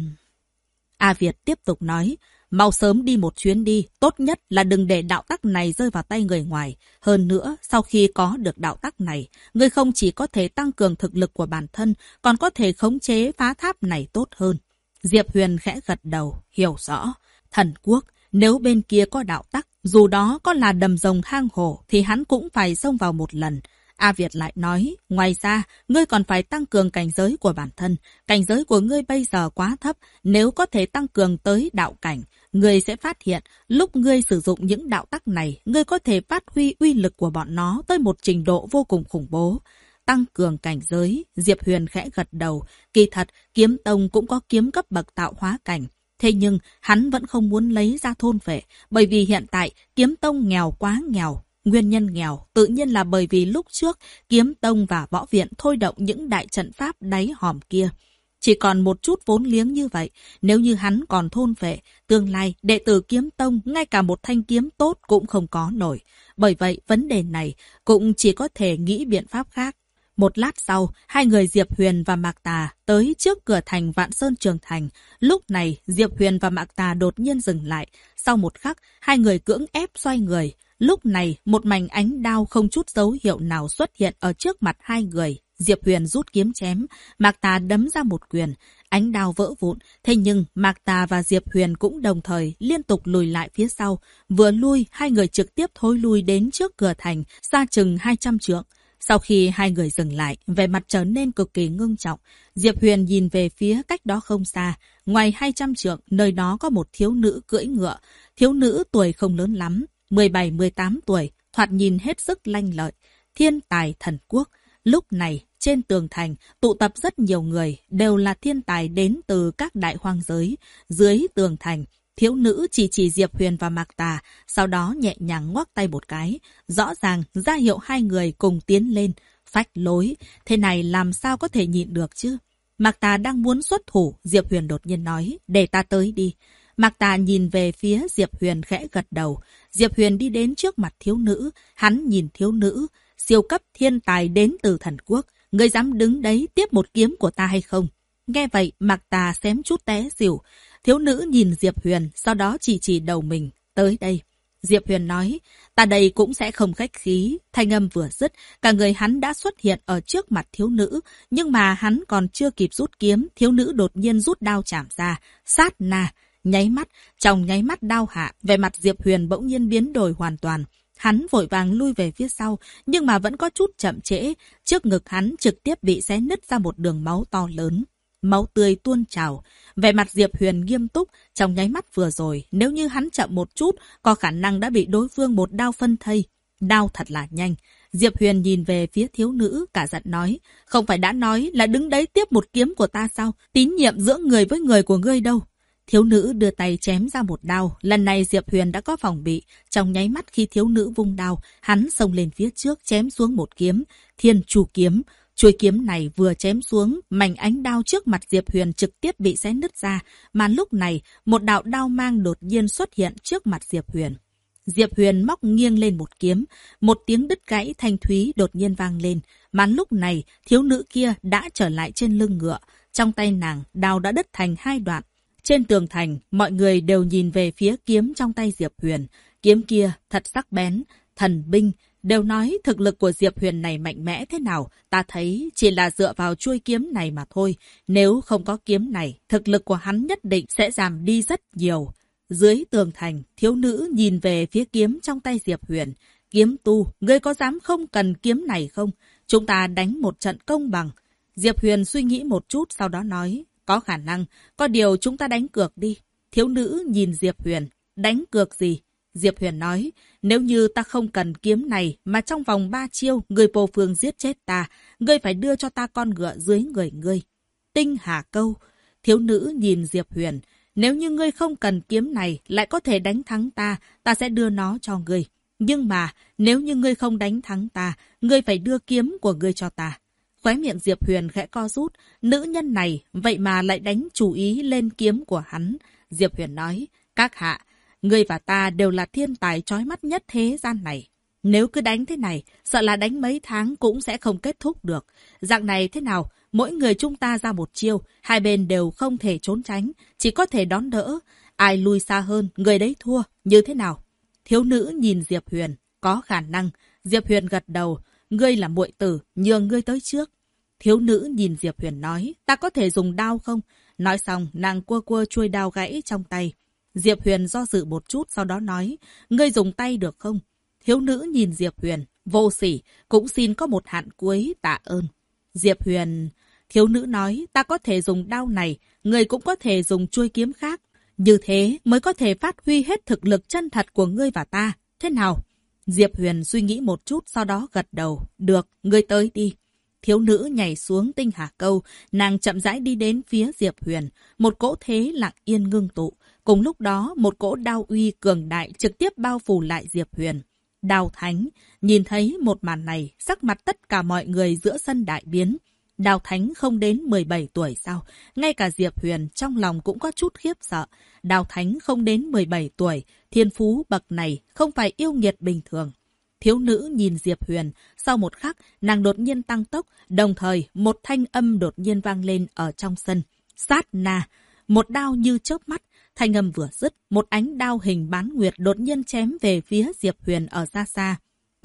A Việt tiếp tục nói, mau sớm đi một chuyến đi, tốt nhất là đừng để đạo tắc này rơi vào tay người ngoài. Hơn nữa, sau khi có được đạo tắc này, ngươi không chỉ có thể tăng cường thực lực của bản thân, còn có thể khống chế phá tháp này tốt hơn. Diệp Huyền khẽ gật đầu, hiểu rõ. Thần quốc, nếu bên kia có đạo tắc, dù đó có là đầm rồng hang hổ, thì hắn cũng phải xông vào một lần. A Việt lại nói, ngoài ra, ngươi còn phải tăng cường cảnh giới của bản thân. Cảnh giới của ngươi bây giờ quá thấp, nếu có thể tăng cường tới đạo cảnh, ngươi sẽ phát hiện, lúc ngươi sử dụng những đạo tắc này, ngươi có thể phát huy uy lực của bọn nó tới một trình độ vô cùng khủng bố. Tăng cường cảnh giới, Diệp Huyền khẽ gật đầu. Kỳ thật, kiếm tông cũng có kiếm cấp bậc tạo hóa cảnh. Thế nhưng, hắn vẫn không muốn lấy ra thôn vệ, bởi vì hiện tại, kiếm tông nghèo quá nghèo. Nguyên nhân nghèo tự nhiên là bởi vì lúc trước kiếm tông và võ viện thôi động những đại trận pháp đáy hòm kia. Chỉ còn một chút vốn liếng như vậy, nếu như hắn còn thôn vệ, tương lai đệ tử kiếm tông ngay cả một thanh kiếm tốt cũng không có nổi. Bởi vậy vấn đề này cũng chỉ có thể nghĩ biện pháp khác. Một lát sau, hai người Diệp Huyền và Mạc Tà tới trước cửa thành Vạn Sơn Trường Thành. Lúc này, Diệp Huyền và Mạc Tà đột nhiên dừng lại. Sau một khắc, hai người cưỡng ép xoay người. Lúc này, một mảnh ánh đao không chút dấu hiệu nào xuất hiện ở trước mặt hai người. Diệp Huyền rút kiếm chém, Mạc Tà đấm ra một quyền, ánh đao vỡ vụn. Thế nhưng Mạc Tà và Diệp Huyền cũng đồng thời liên tục lùi lại phía sau. Vừa lui, hai người trực tiếp thối lui đến trước cửa thành, xa chừng 200 trượng. Sau khi hai người dừng lại, vẻ mặt trở nên cực kỳ ngưng trọng. Diệp Huyền nhìn về phía cách đó không xa. Ngoài 200 trượng, nơi đó có một thiếu nữ cưỡi ngựa. Thiếu nữ tuổi không lớn lắm, 17-18 tuổi, thoạt nhìn hết sức lanh lợi. Thiên tài thần quốc. Lúc này, trên tường thành, tụ tập rất nhiều người, đều là thiên tài đến từ các đại hoang giới. Dưới tường thành, thiếu nữ chỉ Diệp Huyền và Mạc Tà, sau đó nhẹ nhàng ngoắc tay một cái. Rõ ràng, ra hiệu hai người cùng tiến lên. Phách lối, thế này làm sao có thể nhịn được chứ? Mạc Tà đang muốn xuất thủ, Diệp Huyền đột nhiên nói, để ta tới đi. Mạc Tà nhìn về phía Diệp Huyền khẽ gật đầu. Diệp Huyền đi đến trước mặt thiếu nữ, hắn nhìn thiếu nữ. Siêu cấp thiên tài đến từ thần quốc, ngươi dám đứng đấy tiếp một kiếm của ta hay không? Nghe vậy, Mạc Tà xém chút té xỉu. Thiếu nữ nhìn Diệp Huyền, sau đó chỉ đầu mình, tới đây. Diệp Huyền nói, ta đây cũng sẽ không khách khí. Thanh âm vừa dứt, cả người hắn đã xuất hiện ở trước mặt thiếu nữ, nhưng mà hắn còn chưa kịp rút kiếm, thiếu nữ đột nhiên rút đao chảm ra, sát na, nháy mắt, trong nháy mắt đao hạ, vẻ mặt Diệp Huyền bỗng nhiên biến đổi hoàn toàn. Hắn vội vàng lui về phía sau, nhưng mà vẫn có chút chậm trễ. Trước ngực hắn trực tiếp bị xé nứt ra một đường máu to lớn. Máu tươi tuôn trào. Vẻ mặt Diệp Huyền nghiêm túc. Trong nháy mắt vừa rồi, nếu như hắn chậm một chút, có khả năng đã bị đối phương một đao phân thây. Đao thật là nhanh. Diệp Huyền nhìn về phía thiếu nữ, cả giận nói. Không phải đã nói là đứng đấy tiếp một kiếm của ta sao? Tín nhiệm giữa người với người của ngươi đâu? Thiếu nữ đưa tay chém ra một đao. Lần này Diệp Huyền đã có phòng bị. Trong nháy mắt khi thiếu nữ vung đao, hắn xông lên phía trước chém xuống một kiếm. Thiên Chu kiếm. Chuôi kiếm này vừa chém xuống, mảnh ánh đao trước mặt Diệp Huyền trực tiếp bị xé nứt ra. Mà lúc này, một đạo đao mang đột nhiên xuất hiện trước mặt Diệp Huyền. Diệp Huyền móc nghiêng lên một kiếm. Một tiếng đứt gãy thanh thúy đột nhiên vang lên. Mà lúc này, thiếu nữ kia đã trở lại trên lưng ngựa. Trong tay nàng, đao đã đứt thành hai đoạn. Trên tường thành, mọi người đều nhìn về phía kiếm trong tay Diệp Huyền. Kiếm kia thật sắc bén, thần binh. Đều nói thực lực của Diệp Huyền này mạnh mẽ thế nào. Ta thấy chỉ là dựa vào chuôi kiếm này mà thôi. Nếu không có kiếm này, thực lực của hắn nhất định sẽ giảm đi rất nhiều. Dưới tường thành, thiếu nữ nhìn về phía kiếm trong tay Diệp Huyền. Kiếm tu, ngươi có dám không cần kiếm này không? Chúng ta đánh một trận công bằng. Diệp Huyền suy nghĩ một chút sau đó nói. Có khả năng, có điều chúng ta đánh cược đi. Thiếu nữ nhìn Diệp Huyền. Đánh cược gì? Diệp Huyền nói, nếu như ta không cần kiếm này mà trong vòng 3 chiêu người vô phương giết chết ta, ngươi phải đưa cho ta con ngựa dưới người ngươi. Tinh Hà Câu. Thiếu nữ nhìn Diệp Huyền. Nếu như ngươi không cần kiếm này lại có thể đánh thắng ta, ta sẽ đưa nó cho ngươi. Nhưng mà, nếu như ngươi không đánh thắng ta, ngươi phải đưa kiếm của ngươi cho ta. Khóe miệng Diệp Huyền khẽ co rút, nữ nhân này vậy mà lại đánh chủ ý lên kiếm của hắn. Diệp Huyền nói, các hạ, ngươi và ta đều là thiên tài chói mắt nhất thế gian này. Nếu cứ đánh thế này, sợ là đánh mấy tháng cũng sẽ không kết thúc được. Dạng này thế nào, mỗi người chúng ta ra một chiêu, hai bên đều không thể trốn tránh, chỉ có thể đón đỡ. Ai lui xa hơn, người đấy thua, như thế nào? Thiếu nữ nhìn Diệp Huyền, có khả năng. Diệp Huyền gật đầu, ngươi là muội tử, nhường ngươi tới trước. Thiếu nữ nhìn Diệp Huyền nói, ta có thể dùng đao không? Nói xong, nàng quơ chuôi đao gãy trong tay. Diệp Huyền do dự một chút, sau đó nói, ngươi dùng tay được không? Thiếu nữ nhìn Diệp Huyền, vô sỉ, cũng xin có một hạn cuối, tạ ơn. Diệp Huyền, thiếu nữ nói, ta có thể dùng đao này, ngươi cũng có thể dùng chuôi kiếm khác. Như thế mới có thể phát huy hết thực lực chân thật của ngươi và ta. Thế nào? Diệp Huyền suy nghĩ một chút, sau đó gật đầu. Được, ngươi tới đi. Thiếu nữ nhảy xuống Tinh Hà Câu, nàng chậm rãi đi đến phía Diệp Huyền. Một cỗ thế lặng yên ngưng tụ. Cùng lúc đó, một cỗ đao uy cường đại trực tiếp bao phủ lại Diệp Huyền. Đao Thánh, nhìn thấy một màn này, sắc mặt tất cả mọi người giữa sân đại biến. Đao Thánh không đến 17 tuổi sao? Ngay cả Diệp Huyền trong lòng cũng có chút khiếp sợ. Đao Thánh không đến 17 tuổi, thiên phú bậc này không phải yêu nghiệt bình thường. Thiếu nữ nhìn Diệp Huyền, sau một khắc, nàng đột nhiên tăng tốc, đồng thời một thanh âm đột nhiên vang lên ở trong sân. Sát na, một đao như chớp mắt, thanh âm vừa dứt, một ánh đao hình bán nguyệt đột nhiên chém về phía Diệp Huyền ở xa xa.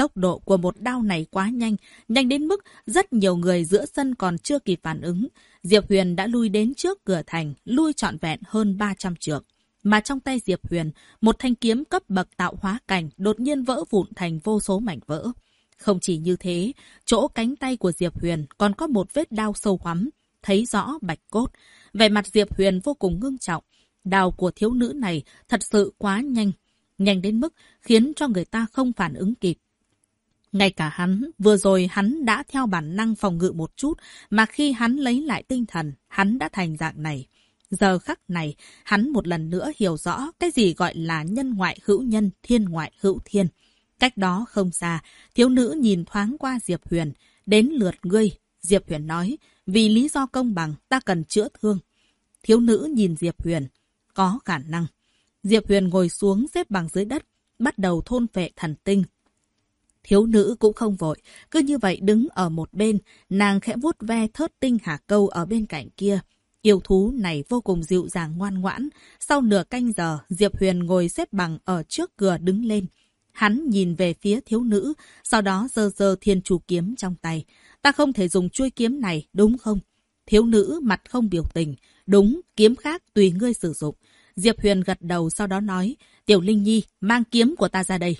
Tốc độ của một đao này quá nhanh, nhanh đến mức rất nhiều người giữa sân còn chưa kịp phản ứng. Diệp Huyền đã lui đến trước cửa thành, lui trọn vẹn hơn 300 trượng. Mà trong tay Diệp Huyền, một thanh kiếm cấp bậc tạo hóa cảnh đột nhiên vỡ vụn thành vô số mảnh vỡ. Không chỉ như thế, chỗ cánh tay của Diệp Huyền còn có một vết đao sâu hoắm, thấy rõ bạch cốt. Vẻ mặt Diệp Huyền vô cùng ngưng trọng. Đao của thiếu nữ này thật sự quá nhanh, nhanh đến mức khiến cho người ta không phản ứng kịp. Ngay cả hắn, vừa rồi hắn đã theo bản năng phòng ngự một chút, mà khi hắn lấy lại tinh thần, hắn đã thành dạng này. Giờ khắc này, hắn một lần nữa hiểu rõ cái gì gọi là nhân ngoại hữu nhân, thiên ngoại hữu thiên. Cách đó không xa, thiếu nữ nhìn thoáng qua Diệp Huyền. Đến lượt ngươi, Diệp Huyền nói, vì lý do công bằng, ta cần chữa thương. Thiếu nữ nhìn Diệp Huyền, có khả năng. Diệp Huyền ngồi xuống xếp bằng dưới đất, bắt đầu thôn phệ thần tinh. Thiếu nữ cũng không vội, cứ như vậy đứng ở một bên, nàng khẽ vuốt ve thớt tinh hà câu ở bên cạnh kia. Yêu thú này vô cùng dịu dàng ngoan ngoãn. Sau nửa canh giờ, Diệp Huyền ngồi xếp bằng ở trước cửa đứng lên. Hắn nhìn về phía thiếu nữ, sau đó giơ giơ thiên chu kiếm trong tay. Ta không thể dùng chuôi kiếm này, đúng không? Thiếu nữ mặt không biểu tình. Đúng, kiếm khác tùy ngươi sử dụng. Diệp Huyền gật đầu sau đó nói, Tiểu Linh Nhi, mang kiếm của ta ra đây.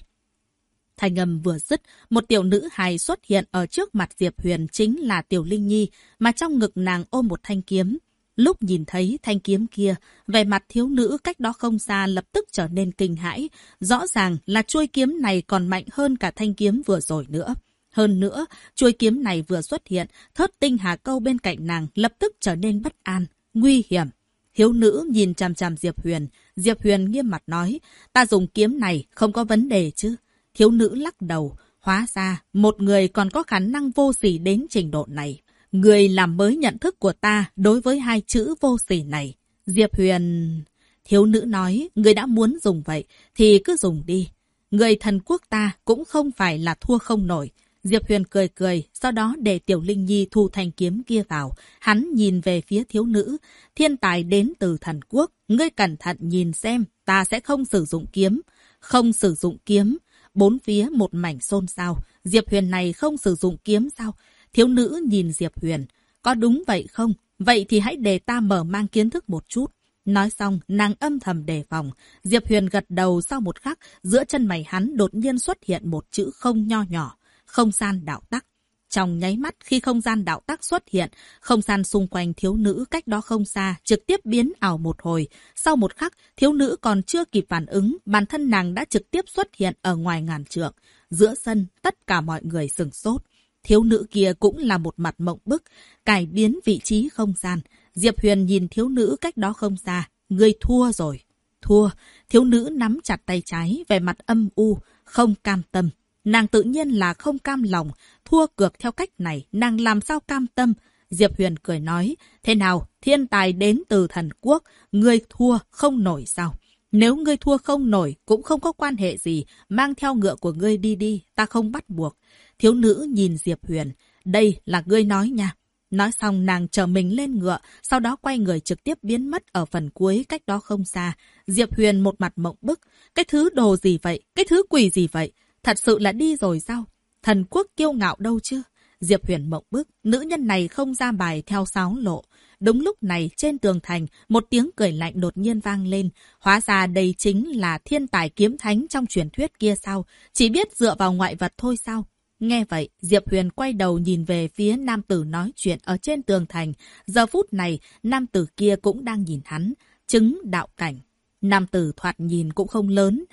Thanh âm vừa dứt, một tiểu nữ hài xuất hiện ở trước mặt Diệp Huyền chính là Tiểu Linh Nhi, mà trong ngực nàng ôm một thanh kiếm. Lúc nhìn thấy thanh kiếm kia, vẻ mặt thiếu nữ cách đó không xa lập tức trở nên kinh hãi. Rõ ràng là chuôi kiếm này còn mạnh hơn cả thanh kiếm vừa rồi nữa. Hơn nữa, chuôi kiếm này vừa xuất hiện, thớt tinh hà câu bên cạnh nàng lập tức trở nên bất an, nguy hiểm. Thiếu nữ nhìn chằm chằm Diệp Huyền. Diệp Huyền nghiêm mặt nói, ta dùng kiếm này không có vấn đề chứ. Thiếu nữ lắc đầu, hóa ra một người còn có khả năng vô sỉ đến trình độ này. Người làm mới nhận thức của ta đối với hai chữ vô sỉ này. Diệp Huyền... Thiếu nữ nói, người đã muốn dùng vậy thì cứ dùng đi. Người thần quốc ta cũng không phải là thua không nổi. Diệp Huyền cười cười, sau đó để Tiểu Linh Nhi thu thanh kiếm kia vào. Hắn nhìn về phía thiếu nữ. Thiên tài đến từ thần quốc. Ngươi cẩn thận nhìn xem, ta sẽ không sử dụng kiếm. Không sử dụng kiếm. Bốn phía một mảnh xôn xao. Diệp Huyền này không sử dụng kiếm sao? Thiếu nữ nhìn Diệp Huyền. Có đúng vậy không? Vậy thì hãy để ta mở mang kiến thức một chút. Nói xong, nàng âm thầm đề phòng. Diệp Huyền gật đầu sau một khắc, giữa chân mày hắn đột nhiên xuất hiện một chữ không nho nhỏ. Không gian đạo tắc. Trong nháy mắt khi không gian đạo tắc xuất hiện, không gian xung quanh thiếu nữ cách đó không xa trực tiếp biến ảo một hồi. Sau một khắc, thiếu nữ còn chưa kịp phản ứng, bản thân nàng đã trực tiếp xuất hiện ở ngoài ngàn trượng. Giữa sân, tất cả mọi người sửng sốt. Thiếu nữ kia cũng là một mặt mộng bức, cải biến vị trí không gian. Diệp Huyền nhìn thiếu nữ cách đó không xa. Ngươi thua rồi. Thua. Thiếu nữ nắm chặt tay trái, vẻ mặt âm u, không cam tâm. Nàng tự nhiên là không cam lòng, thua cược theo cách này, nàng làm sao cam tâm? Diệp Huyền cười nói, thế nào, thiên tài đến từ thần quốc, ngươi thua không nổi sao? Nếu ngươi thua không nổi, cũng không có quan hệ gì, mang theo ngựa của ngươi đi đi, ta không bắt buộc. Thiếu nữ nhìn Diệp Huyền, đây là ngươi nói nha. Nói xong nàng trở mình lên ngựa, sau đó quay người trực tiếp biến mất ở phần cuối cách đó không xa. Diệp Huyền một mặt mộng bức, cái thứ đồ gì vậy, cái thứ quỷ gì vậy? Thật sự là đi rồi sao? Thần quốc kiêu ngạo đâu chứ? Diệp Huyền mộng bức, nữ nhân này không ra bài theo sáo lộ. Đúng lúc này trên tường thành, một tiếng cười lạnh đột nhiên vang lên. Hóa ra đây chính là thiên tài kiếm thánh trong truyền thuyết kia sao? Chỉ biết dựa vào ngoại vật thôi sao? Nghe vậy, Diệp Huyền quay đầu nhìn về phía nam tử nói chuyện ở trên tường thành. Giờ phút này, nam tử kia cũng đang nhìn hắn. Chứng đạo cảnh. Nam tử thoạt nhìn cũng không lớn,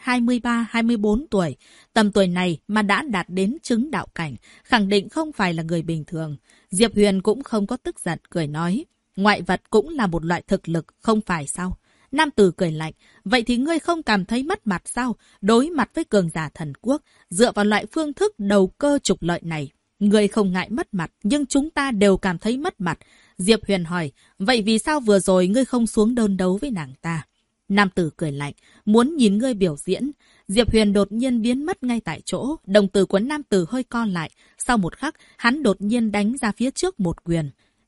23-24 tuổi. Tầm tuổi này mà đã đạt đến chứng đạo cảnh, khẳng định không phải là người bình thường. Diệp Huyền cũng không có tức giận, cười nói. Ngoại vật cũng là một loại thực lực, không phải sao? Nam tử cười lạnh. Vậy thì ngươi không cảm thấy mất mặt sao? Đối mặt với cường giả thần quốc, dựa vào loại phương thức đầu cơ trục lợi này. Ngươi không ngại mất mặt, nhưng chúng ta đều cảm thấy mất mặt. Diệp Huyền hỏi, vậy vì sao vừa rồi ngươi không xuống đơn đấu với nàng ta? Nam tử cười lạnh, muốn nhìn ngươi biểu diễn. Diệp Huyền đột nhiên biến mất ngay tại chỗ, đồng tử của nam tử hơi co lại. Sau một khắc, hắn đột nhiên đánh ra phía trước một quyền.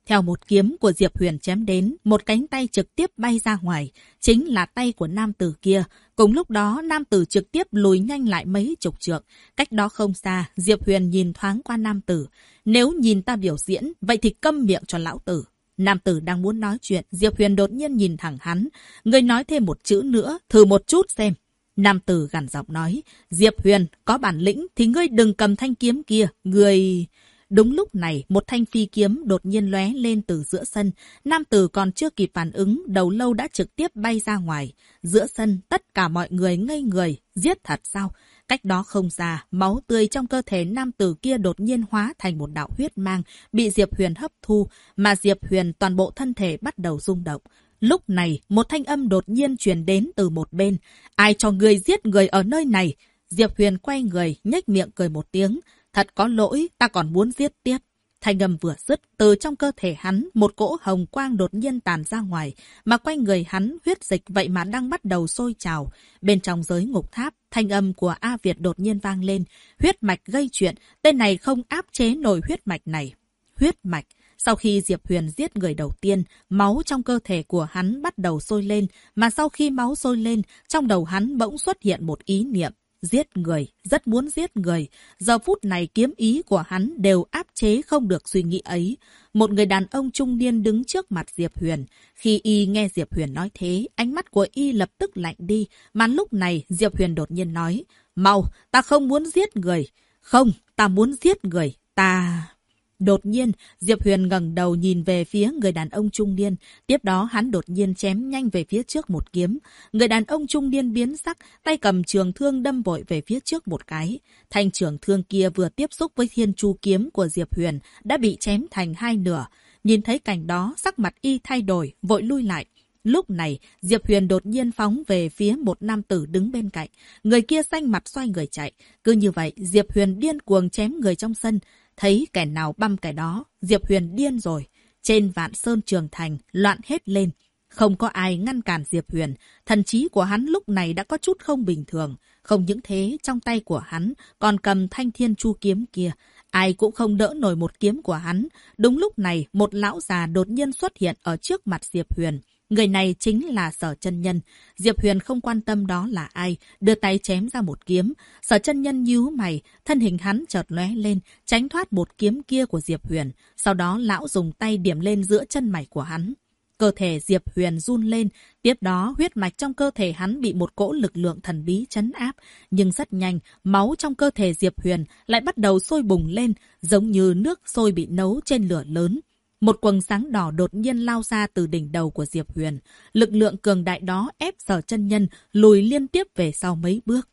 Theo một kiếm của Diệp Huyền chém đến, một cánh tay trực tiếp bay ra ngoài, chính là tay của nam tử kia. Cùng lúc đó, nam tử trực tiếp lùi nhanh lại mấy chục trượng. Cách đó không xa, Diệp Huyền nhìn thoáng qua nam tử. Nếu nhìn ta biểu diễn, vậy thì câm miệng cho lão tử. Nam tử đang muốn nói chuyện, Diệp Huyền đột nhiên nhìn thẳng hắn. Ngươi nói thêm một chữ nữa, thử một chút xem. Nam tử gằn giọng nói, Diệp Huyền, có bản lĩnh thì ngươi đừng cầm thanh kiếm kia, ngươi... Đúng lúc này, một thanh phi kiếm đột nhiên lóe lên từ giữa sân. Nam tử còn chưa kịp phản ứng, đầu lâu đã trực tiếp bay ra ngoài. Giữa sân, tất cả mọi người ngây người. Giết thật sao? Cách đó không xa, máu tươi trong cơ thể nam tử kia đột nhiên hóa thành một đạo huyết mang, bị Diệp Huyền hấp thu, mà Diệp Huyền toàn bộ thân thể bắt đầu rung động. Lúc này, một thanh âm đột nhiên truyền đến từ một bên. Ai cho ngươi giết người ở nơi này? Diệp Huyền quay người, nhếch miệng cười một tiếng. Thật có lỗi, ta còn muốn giết tiếp. Thanh âm vừa dứt, từ trong cơ thể hắn, một cỗ hồng quang đột nhiên tàn ra ngoài, mà quanh người hắn, huyết dịch vậy mà đang bắt đầu sôi trào. Bên trong giới ngục tháp, thanh âm của A Việt đột nhiên vang lên. Huyết mạch gây chuyện, tên này không áp chế nổi huyết mạch này. Huyết mạch. Sau khi Diệp Huyền giết người đầu tiên, máu trong cơ thể của hắn bắt đầu sôi lên, mà sau khi máu sôi lên, trong đầu hắn bỗng xuất hiện một ý niệm. Giết người, rất muốn giết người. Giờ phút này kiếm ý của hắn đều áp chế không được suy nghĩ ấy. Một người đàn ông trung niên đứng trước mặt Diệp Huyền. Khi y nghe Diệp Huyền nói thế, ánh mắt của y lập tức lạnh đi. Mà lúc này Diệp Huyền đột nhiên nói, mau, ta không muốn giết người. Không, ta muốn giết người, ta... Đột nhiên, Diệp Huyền ngẩng đầu nhìn về phía người đàn ông trung niên. Tiếp đó hắn đột nhiên chém nhanh về phía trước một kiếm. Người đàn ông trung niên biến sắc, tay cầm trường thương đâm vội về phía trước một cái. Thanh trường thương kia vừa tiếp xúc với thiên chu kiếm của Diệp Huyền đã bị chém thành hai nửa. Nhìn thấy cảnh đó, sắc mặt y thay đổi, vội lui lại. Lúc này, Diệp Huyền đột nhiên phóng về phía một nam tử đứng bên cạnh. Người kia xanh mặt xoay người chạy. Cứ như vậy, Diệp Huyền điên cuồng chém người trong sân. Thấy kẻ nào băm kẻ đó, Diệp Huyền điên rồi. Trên Vạn Sơn Trường Thành, loạn hết lên. Không có ai ngăn cản Diệp Huyền. Thần trí của hắn lúc này đã có chút không bình thường. Không những thế, trong tay của hắn còn cầm thanh thiên chu kiếm kia. Ai cũng không đỡ nổi một kiếm của hắn. Đúng lúc này, một lão già đột nhiên xuất hiện ở trước mặt Diệp Huyền. Người này chính là Sở Chân Nhân. Diệp Huyền không quan tâm đó là ai, đưa tay chém ra một kiếm. Sở Chân Nhân nhíu mày, thân hình hắn chợt lóe lên, tránh thoát một kiếm kia của Diệp Huyền. Sau đó lão dùng tay điểm lên giữa chân mày của hắn. Cơ thể Diệp Huyền run lên, tiếp đó huyết mạch trong cơ thể hắn bị một cỗ lực lượng thần bí trấn áp. Nhưng rất nhanh, máu trong cơ thể Diệp Huyền lại bắt đầu sôi bùng lên, giống như nước sôi bị nấu trên lửa lớn. Một quầng sáng đỏ đột nhiên lao ra từ đỉnh đầu của Diệp Huyền. Lực lượng cường đại đó ép Sở Chân Nhân lùi liên tiếp về sau mấy bước.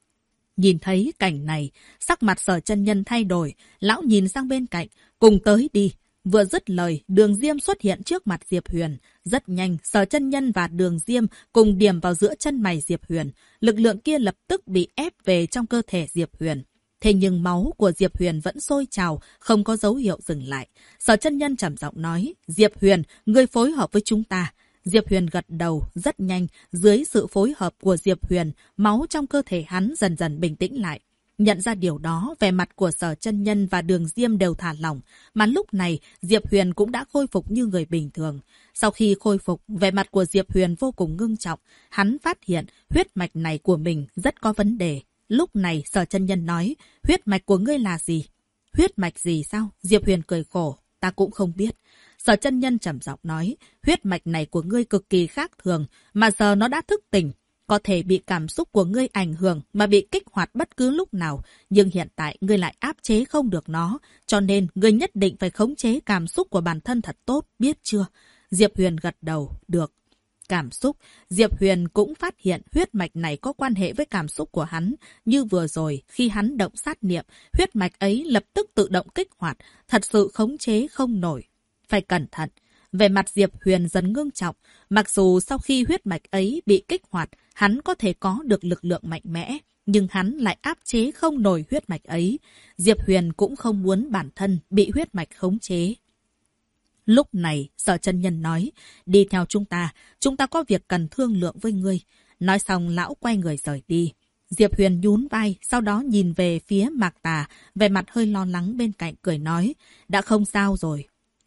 Nhìn thấy cảnh này, sắc mặt Sở Chân Nhân thay đổi, lão nhìn sang bên cạnh, cùng tới đi. Vừa dứt lời, Đường Diêm xuất hiện trước mặt Diệp Huyền. Rất nhanh, Sở Chân Nhân và Đường Diêm cùng điểm vào giữa chân mày Diệp Huyền. Lực lượng kia lập tức bị ép về trong cơ thể Diệp Huyền. Thế nhưng máu của Diệp Huyền vẫn sôi trào, không có dấu hiệu dừng lại. Sở Chân Nhân trầm giọng nói, Diệp Huyền, ngươi phối hợp với chúng ta. Diệp Huyền gật đầu, rất nhanh, dưới sự phối hợp của Diệp Huyền, máu trong cơ thể hắn dần dần bình tĩnh lại. Nhận ra điều đó, vẻ mặt của Sở Chân Nhân và Đường Diêm đều thả lỏng, mà lúc này Diệp Huyền cũng đã khôi phục như người bình thường. Sau khi khôi phục, vẻ mặt của Diệp Huyền vô cùng ngưng trọng, hắn phát hiện huyết mạch này của mình rất có vấn đề. Lúc này Sở Chân Nhân nói, huyết mạch của ngươi là gì? Huyết mạch gì sao? Diệp Huyền cười khổ, ta cũng không biết. Sở Chân Nhân trầm giọng nói, huyết mạch này của ngươi cực kỳ khác thường, mà giờ nó đã thức tỉnh. Có thể bị cảm xúc của ngươi ảnh hưởng mà bị kích hoạt bất cứ lúc nào, nhưng hiện tại ngươi lại áp chế không được nó, cho nên ngươi nhất định phải khống chế cảm xúc của bản thân thật tốt, biết chưa? Diệp Huyền gật đầu, được. Cảm xúc, Diệp Huyền cũng phát hiện huyết mạch này có quan hệ với cảm xúc của hắn. Như vừa rồi, khi hắn động sát niệm, huyết mạch ấy lập tức tự động kích hoạt, thật sự khống chế không nổi. Phải cẩn thận. Về mặt Diệp Huyền dần ngưng trọng, mặc dù sau khi huyết mạch ấy bị kích hoạt, hắn có thể có được lực lượng mạnh mẽ, nhưng hắn lại áp chế không nổi huyết mạch ấy. Diệp Huyền cũng không muốn bản thân bị huyết mạch khống chế. Lúc này, Sở Chân Nhân nói, đi theo chúng ta có việc cần thương lượng với ngươi. Nói xong, lão quay người rời đi. Diệp Huyền nhún vai, sau đó nhìn về phía Mạc Tà, vẻ mặt hơi lo lắng bên cạnh cười nói, đã không sao rồi.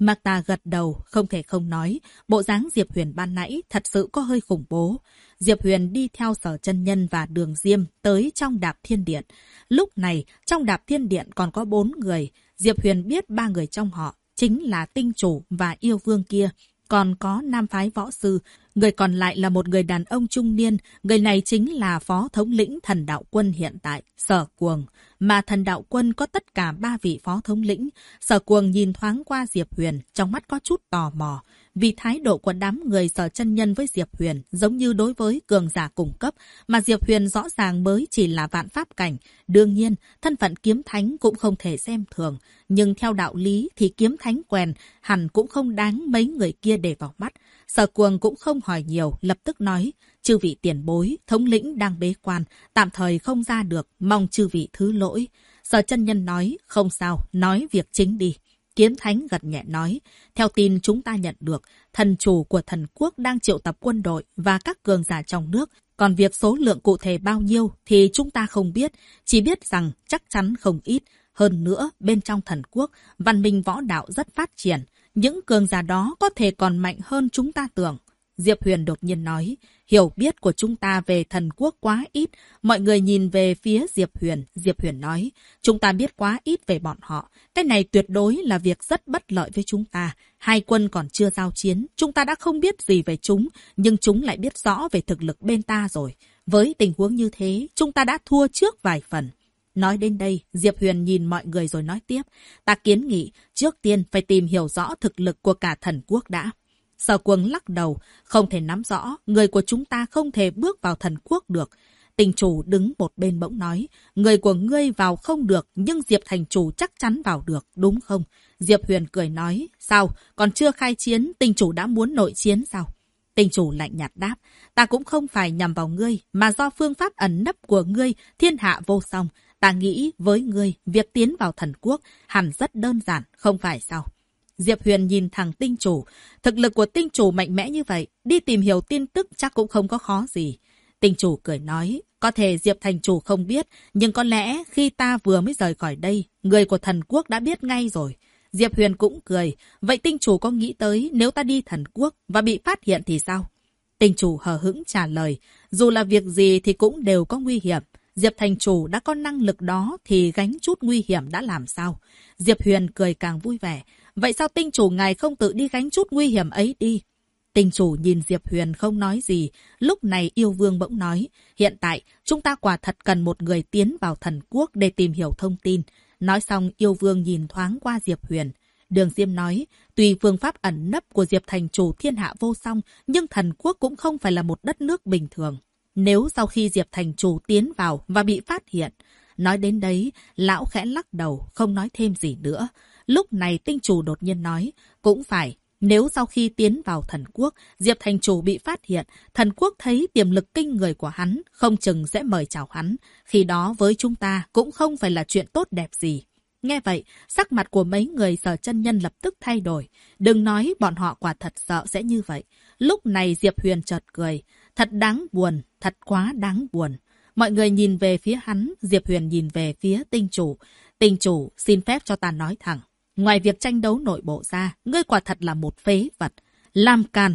Mạc Tà gật đầu, không thể không nói, bộ dáng Diệp Huyền ban nãy thật sự có hơi khủng bố. Diệp Huyền đi theo Sở Chân Nhân và Đường Diêm tới trong Đạp Thiên Điện. Lúc này, trong Đạp Thiên Điện còn có 4 người. Diệp Huyền biết 3 người trong họ chính là Tinh Chủ và Yêu Vương kia. Còn có Nam Phái Võ Sư, người còn lại là một người đàn ông trung niên. Người này chính là Phó Thống lĩnh Thần Đạo Quân hiện tại, Sở Cuồng. Mà Thần Đạo Quân có tất cả 3 vị Phó Thống lĩnh. Sở Cuồng nhìn thoáng qua Diệp Huyền, trong mắt có chút tò mò. Vì thái độ của đám người Sở Chân Nhân với Diệp Huyền giống như đối với cường giả cùng cấp, mà Diệp Huyền rõ ràng mới chỉ là vạn pháp cảnh. Đương nhiên, thân phận kiếm thánh cũng không thể xem thường. Nhưng theo đạo lý thì kiếm thánh quèn hẳn cũng không đáng mấy người kia để vào mắt. Sở Cuồng cũng không hỏi nhiều, lập tức nói, chư vị tiền bối, thống lĩnh đang bế quan, tạm thời không ra được, mong chư vị thứ lỗi. Sở Chân Nhân nói, không sao, nói việc chính đi. Kiếm thánh gật nhẹ nói, theo tin chúng ta nhận được, thần chủ của thần quốc đang triệu tập quân đội và các cường giả trong nước. Còn việc số lượng cụ thể bao nhiêu thì chúng ta không biết, chỉ biết rằng chắc chắn không ít. Hơn nữa, bên trong thần quốc, văn minh võ đạo rất phát triển. Những cường giả đó có thể còn mạnh hơn chúng ta tưởng. Diệp Huyền đột nhiên nói, hiểu biết của chúng ta về thần quốc quá ít. Mọi người nhìn về phía Diệp Huyền. Diệp Huyền nói, chúng ta biết quá ít về bọn họ. Cái này tuyệt đối là việc rất bất lợi với chúng ta. Hai quân còn chưa giao chiến, chúng ta đã không biết gì về chúng, nhưng chúng lại biết rõ về thực lực bên ta rồi. Với tình huống như thế, chúng ta đã thua trước vài phần. Nói đến đây, Diệp Huyền nhìn mọi người rồi nói tiếp, ta kiến nghị trước tiên phải tìm hiểu rõ thực lực của cả thần quốc đã. Sở Cuồng lắc đầu, không thể nắm rõ, người của chúng ta không thể bước vào thần quốc được. Tình chủ đứng một bên bỗng nói, người của ngươi vào không được, nhưng Diệp thành chủ chắc chắn vào được, đúng không? Diệp Huyền cười nói, sao, còn chưa khai chiến, tình chủ đã muốn nội chiến sao? Tình chủ lạnh nhạt đáp, ta cũng không phải nhằm vào ngươi, mà do phương pháp ẩn nấp của ngươi, thiên hạ vô song. Ta nghĩ với ngươi, việc tiến vào thần quốc hẳn rất đơn giản, không phải sao? Diệp Huyền nhìn thẳng tinh chủ. Thực lực của tinh chủ mạnh mẽ như vậy, đi tìm hiểu tin tức chắc cũng không có khó gì. Tinh chủ cười nói, có thể Diệp thành chủ không biết, nhưng có lẽ khi ta vừa mới rời khỏi đây, người của thần quốc đã biết ngay rồi. Diệp Huyền cũng cười, vậy tinh chủ có nghĩ tới nếu ta đi thần quốc và bị phát hiện thì sao? Tinh chủ hờ hững trả lời, dù là việc gì thì cũng đều có nguy hiểm. Diệp thành chủ đã có năng lực đó thì gánh chút nguy hiểm đã làm sao? Diệp Huyền cười càng vui vẻ. Vậy sao tinh chủ ngài không tự đi gánh chút nguy hiểm ấy đi? Tinh chủ nhìn Diệp Huyền không nói gì. Lúc này Yêu Vương bỗng nói, hiện tại chúng ta quả thật cần một người tiến vào thần quốc để tìm hiểu thông tin. Nói xong Yêu Vương nhìn thoáng qua Diệp Huyền. Đường Diêm nói, tuy phương pháp ẩn nấp của Diệp thành chủ thiên hạ vô song, nhưng thần quốc cũng không phải là một đất nước bình thường. Nếu sau khi Diệp thành chủ tiến vào và bị phát hiện. Nói đến đấy, lão khẽ lắc đầu, không nói thêm gì nữa. Lúc này tinh chủ đột nhiên nói, cũng phải, nếu sau khi tiến vào thần quốc, Diệp thành chủ bị phát hiện, thần quốc thấy tiềm lực kinh người của hắn, không chừng sẽ mời chào hắn. Khi đó với chúng ta cũng không phải là chuyện tốt đẹp gì. Nghe vậy, sắc mặt của mấy người Sở Chân Nhân lập tức thay đổi. Đừng nói bọn họ quả thật sợ sẽ như vậy. Lúc này Diệp Huyền chợt cười. Thật đáng buồn, thật quá đáng buồn. Mọi người nhìn về phía hắn, Diệp Huyền nhìn về phía tinh chủ. Tinh chủ, xin phép cho ta nói thẳng. Ngoài việc tranh đấu nội bộ ra, ngươi quả thật là một phế vật. Lam can.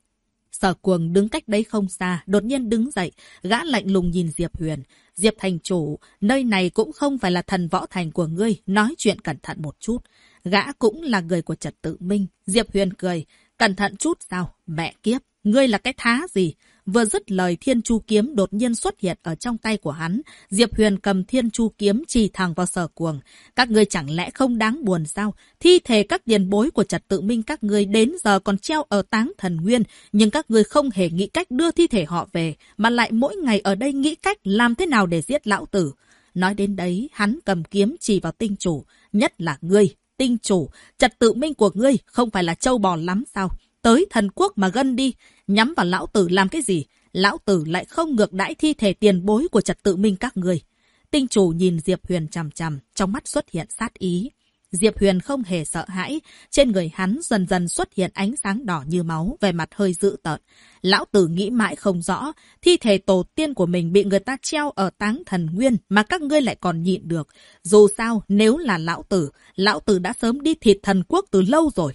Sở Cuồng đứng cách đấy không xa, đột nhiên đứng dậy, gã lạnh lùng nhìn Diệp Huyền. Diệp thành chủ, nơi này cũng không phải là thần võ thành của ngươi, nói chuyện cẩn thận một chút. Gã cũng là người của Trật Tự Minh. Diệp Huyền cười, cẩn thận chút sao? Mẹ kiếp, ngươi là cái thá gì? Vừa dứt lời Thiên Chu Kiếm đột nhiên xuất hiện ở trong tay của hắn. Diệp Huyền cầm Thiên Chu Kiếm chỉ thẳng vào Sở Cuồng. Các ngươi chẳng lẽ không đáng buồn sao? Thi thể các tiền bối của Trật Tự Minh các ngươi đến giờ còn treo ở Táng Thần Nguyên. Nhưng các ngươi không hề nghĩ cách đưa thi thể họ về, mà lại mỗi ngày ở đây nghĩ cách làm thế nào để giết lão tử. Nói đến đấy, hắn cầm kiếm chỉ vào tinh chủ. Nhất là ngươi, tinh chủ, Trật Tự Minh của ngươi không phải là trâu bò lắm sao? Tới thần quốc mà gân đi, nhắm vào lão tử làm cái gì? Lão tử lại không ngược đãi thi thể tiền bối của Trật Tự Minh các người. Tinh chủ nhìn Diệp Huyền chằm chằm, trong mắt xuất hiện sát ý. Diệp Huyền không hề sợ hãi, trên người hắn dần dần xuất hiện ánh sáng đỏ như máu, về mặt hơi dữ tợn. Lão tử nghĩ mãi không rõ, thi thể tổ tiên của mình bị người ta treo ở Táng Thần Nguyên mà các ngươi lại còn nhịn được. Dù sao, nếu là lão tử đã sớm đi thịt thần quốc từ lâu rồi.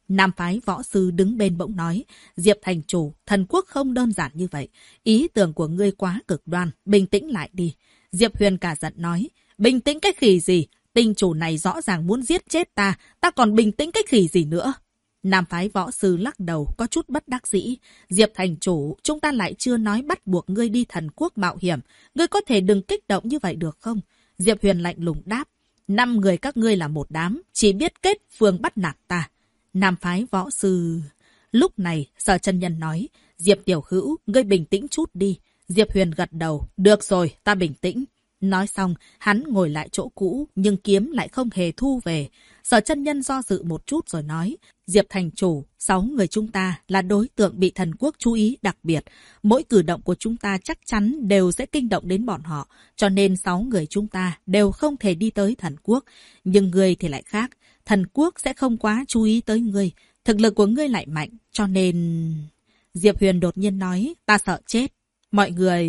Nam phái võ sư đứng bên bỗng nói, Diệp thành chủ, thần quốc không đơn giản như vậy. Ý tưởng của ngươi quá cực đoan, bình tĩnh lại đi. Diệp Huyền cả giận nói, bình tĩnh cái khỉ gì? Tinh chủ này rõ ràng muốn giết chết ta còn bình tĩnh cái khỉ gì nữa? Nam phái võ sư lắc đầu, có chút bất đắc dĩ. Diệp thành chủ, chúng ta lại chưa nói bắt buộc ngươi đi thần quốc mạo hiểm. Ngươi có thể đừng kích động như vậy được không? Diệp Huyền lạnh lùng đáp, 5 người các ngươi là một đám, chỉ biết kết phường bắt nạt ta. Nam phái võ sư... Lúc này, Sở Chân Nhân nói, Diệp tiểu hữu, ngươi bình tĩnh chút đi. Diệp Huyền gật đầu, được rồi, ta bình tĩnh. Nói xong, hắn ngồi lại chỗ cũ, nhưng kiếm lại không hề thu về. Sở Chân Nhân do dự một chút rồi nói, Diệp thành chủ, 6 người chúng ta là đối tượng bị thần quốc chú ý đặc biệt. Mỗi cử động của chúng ta chắc chắn đều sẽ kinh động đến bọn họ, cho nên 6 người chúng ta đều không thể đi tới thần quốc. Nhưng ngươi thì lại khác, thần quốc sẽ không quá chú ý tới ngươi. Thực lực của ngươi lại mạnh, cho nên... Diệp Huyền đột nhiên nói, ta sợ chết. Mọi người...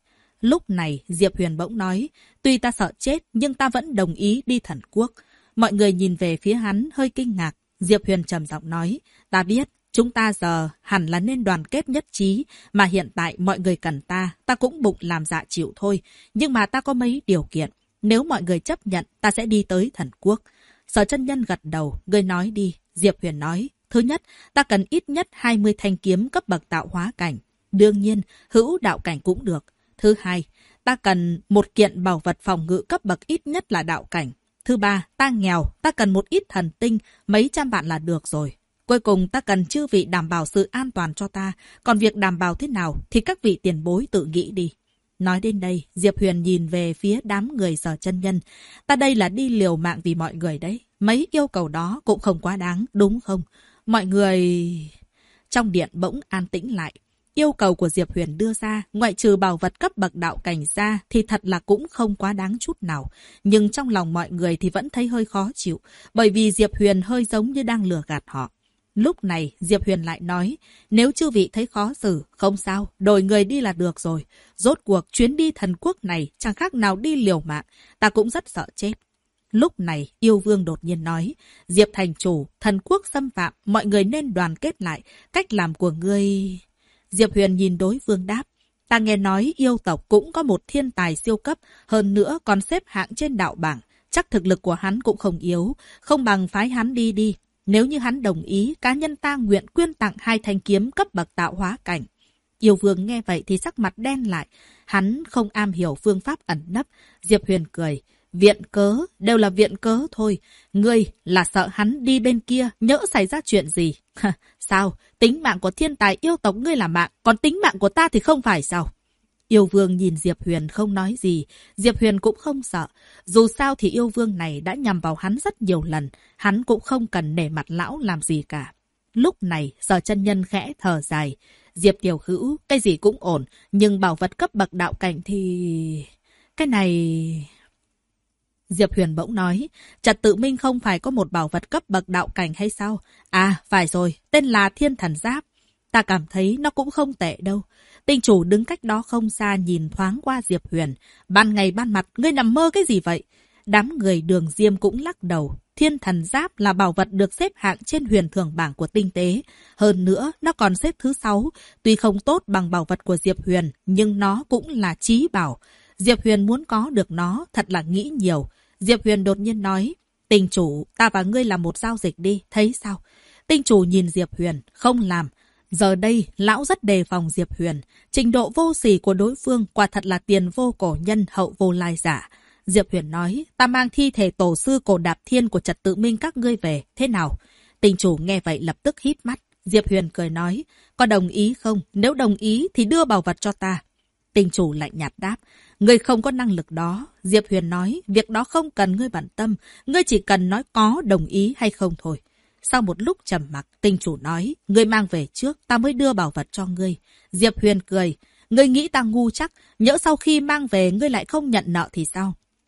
Lúc này, Diệp Huyền bỗng nói, tuy ta sợ chết, nhưng ta vẫn đồng ý đi thần quốc. Mọi người nhìn về phía hắn, hơi kinh ngạc. Diệp Huyền trầm giọng nói, ta biết, chúng ta giờ hẳn là nên đoàn kết nhất trí, mà hiện tại mọi người cần ta cũng bụng làm dạ chịu thôi. Nhưng mà ta có mấy điều kiện. Nếu mọi người chấp nhận, ta sẽ đi tới thần quốc. Sở Chân Nhân gật đầu, ngươi nói đi. Diệp Huyền nói, thứ nhất, ta cần ít nhất 20 thanh kiếm cấp bậc tạo hóa cảnh. Đương nhiên, hữu đạo cảnh cũng được. Thứ hai, ta cần một kiện bảo vật phòng ngự cấp bậc ít nhất là đạo cảnh. Thứ ba, ta nghèo, ta cần một ít thần tinh, mấy trăm vạn là được rồi. Cuối cùng ta cần chư vị đảm bảo sự an toàn cho ta, còn việc đảm bảo thế nào thì các vị tiền bối tự nghĩ đi. Nói đến đây, Diệp Huyền nhìn về phía đám người Sở Chân Nhân. Ta đây là đi liều mạng vì mọi người đấy. Mấy yêu cầu đó cũng không quá đáng, đúng không? Mọi người... Trong điện bỗng an tĩnh lại. Yêu cầu của Diệp Huyền đưa ra, ngoại trừ bảo vật cấp bậc đạo cảnh ra thì thật là cũng không quá đáng chút nào. Nhưng trong lòng mọi người thì vẫn thấy hơi khó chịu, bởi vì Diệp Huyền hơi giống như đang lừa gạt họ. Lúc này, Diệp Huyền lại nói, nếu chư vị thấy khó xử, không sao, đổi người đi là được rồi. Rốt cuộc chuyến đi thần quốc này chẳng khác nào đi liều mạng, ta cũng rất sợ chết. Lúc này, Yêu Vương đột nhiên nói, Diệp thành chủ, thần quốc xâm phạm, mọi người nên đoàn kết lại, cách làm của ngươi... Diệp Huyền nhìn đối phương đáp, ta nghe nói yêu tộc cũng có một thiên tài siêu cấp, hơn nữa còn xếp hạng trên đạo bảng, chắc thực lực của hắn cũng không yếu, không bằng phái hắn đi đi. Nếu như hắn đồng ý, cá nhân ta nguyện quyên tặng 2 thanh kiếm cấp bậc tạo hóa cảnh. Yêu Vương nghe vậy thì sắc mặt đen lại, hắn không am hiểu phương pháp ẩn nấp. Diệp Huyền cười, viện cớ, đều là viện cớ thôi. Ngươi là sợ hắn đi bên kia, nhỡ xảy ra chuyện gì. Sao? Tính mạng của thiên tài yêu tộc ngươi là mạng, còn tính mạng của ta thì không phải sao? Yêu Vương nhìn Diệp Huyền không nói gì, Diệp Huyền cũng không sợ. Dù sao thì yêu Vương này đã nhằm vào hắn rất nhiều lần, hắn cũng không cần nể mặt lão làm gì cả. Lúc này, Sở Chân Nhân khẽ thở dài. Diệp tiểu hữu, cái gì cũng ổn, nhưng bảo vật cấp bậc đạo cảnh thì... Cái này... Diệp Huyền bỗng nói, Trật Tự Minh không phải có một bảo vật cấp bậc đạo cảnh hay sao? À, phải rồi, tên là Thiên Thần Giáp. Ta cảm thấy nó cũng không tệ đâu. Tinh chủ đứng cách đó không xa nhìn thoáng qua Diệp Huyền. Ban ngày ban mặt, ngươi nằm mơ cái gì vậy? Đám người Đường Diêm cũng lắc đầu. Thiên Thần Giáp là bảo vật được xếp hạng trên huyền thưởng bảng của tinh tế. Hơn nữa, nó còn xếp thứ 6. Tuy không tốt bằng bảo vật của Diệp Huyền, nhưng nó cũng là chí bảo. Diệp Huyền muốn có được nó, thật là nghĩ nhiều. Diệp Huyền đột nhiên nói, Tinh chủ, ta và ngươi làm một giao dịch đi, thấy sao? Tinh chủ nhìn Diệp Huyền, không làm. Giờ đây, lão rất đề phòng Diệp Huyền. Trình độ vô sỉ của đối phương quả thật là tiền vô cổ nhân hậu vô lai giả. Diệp Huyền nói, ta mang thi thể tổ sư cổ Đạp Thiên của Trật Tự Minh các ngươi về, thế nào? Tinh chủ nghe vậy lập tức híp mắt. Diệp Huyền cười nói, có đồng ý không? Nếu đồng ý thì đưa bảo vật cho ta. Tinh chủ lạnh nhạt đáp, ngươi không có năng lực đó. Diệp Huyền nói, việc đó không cần ngươi bận tâm, ngươi chỉ cần nói có đồng ý hay không thôi. Sau một lúc trầm mặc, tinh chủ nói, ngươi mang về trước, ta mới đưa bảo vật cho ngươi. Diệp Huyền cười, ngươi nghĩ ta ngu chắc, nhỡ sau khi mang về ngươi lại không nhận nợ thì sao?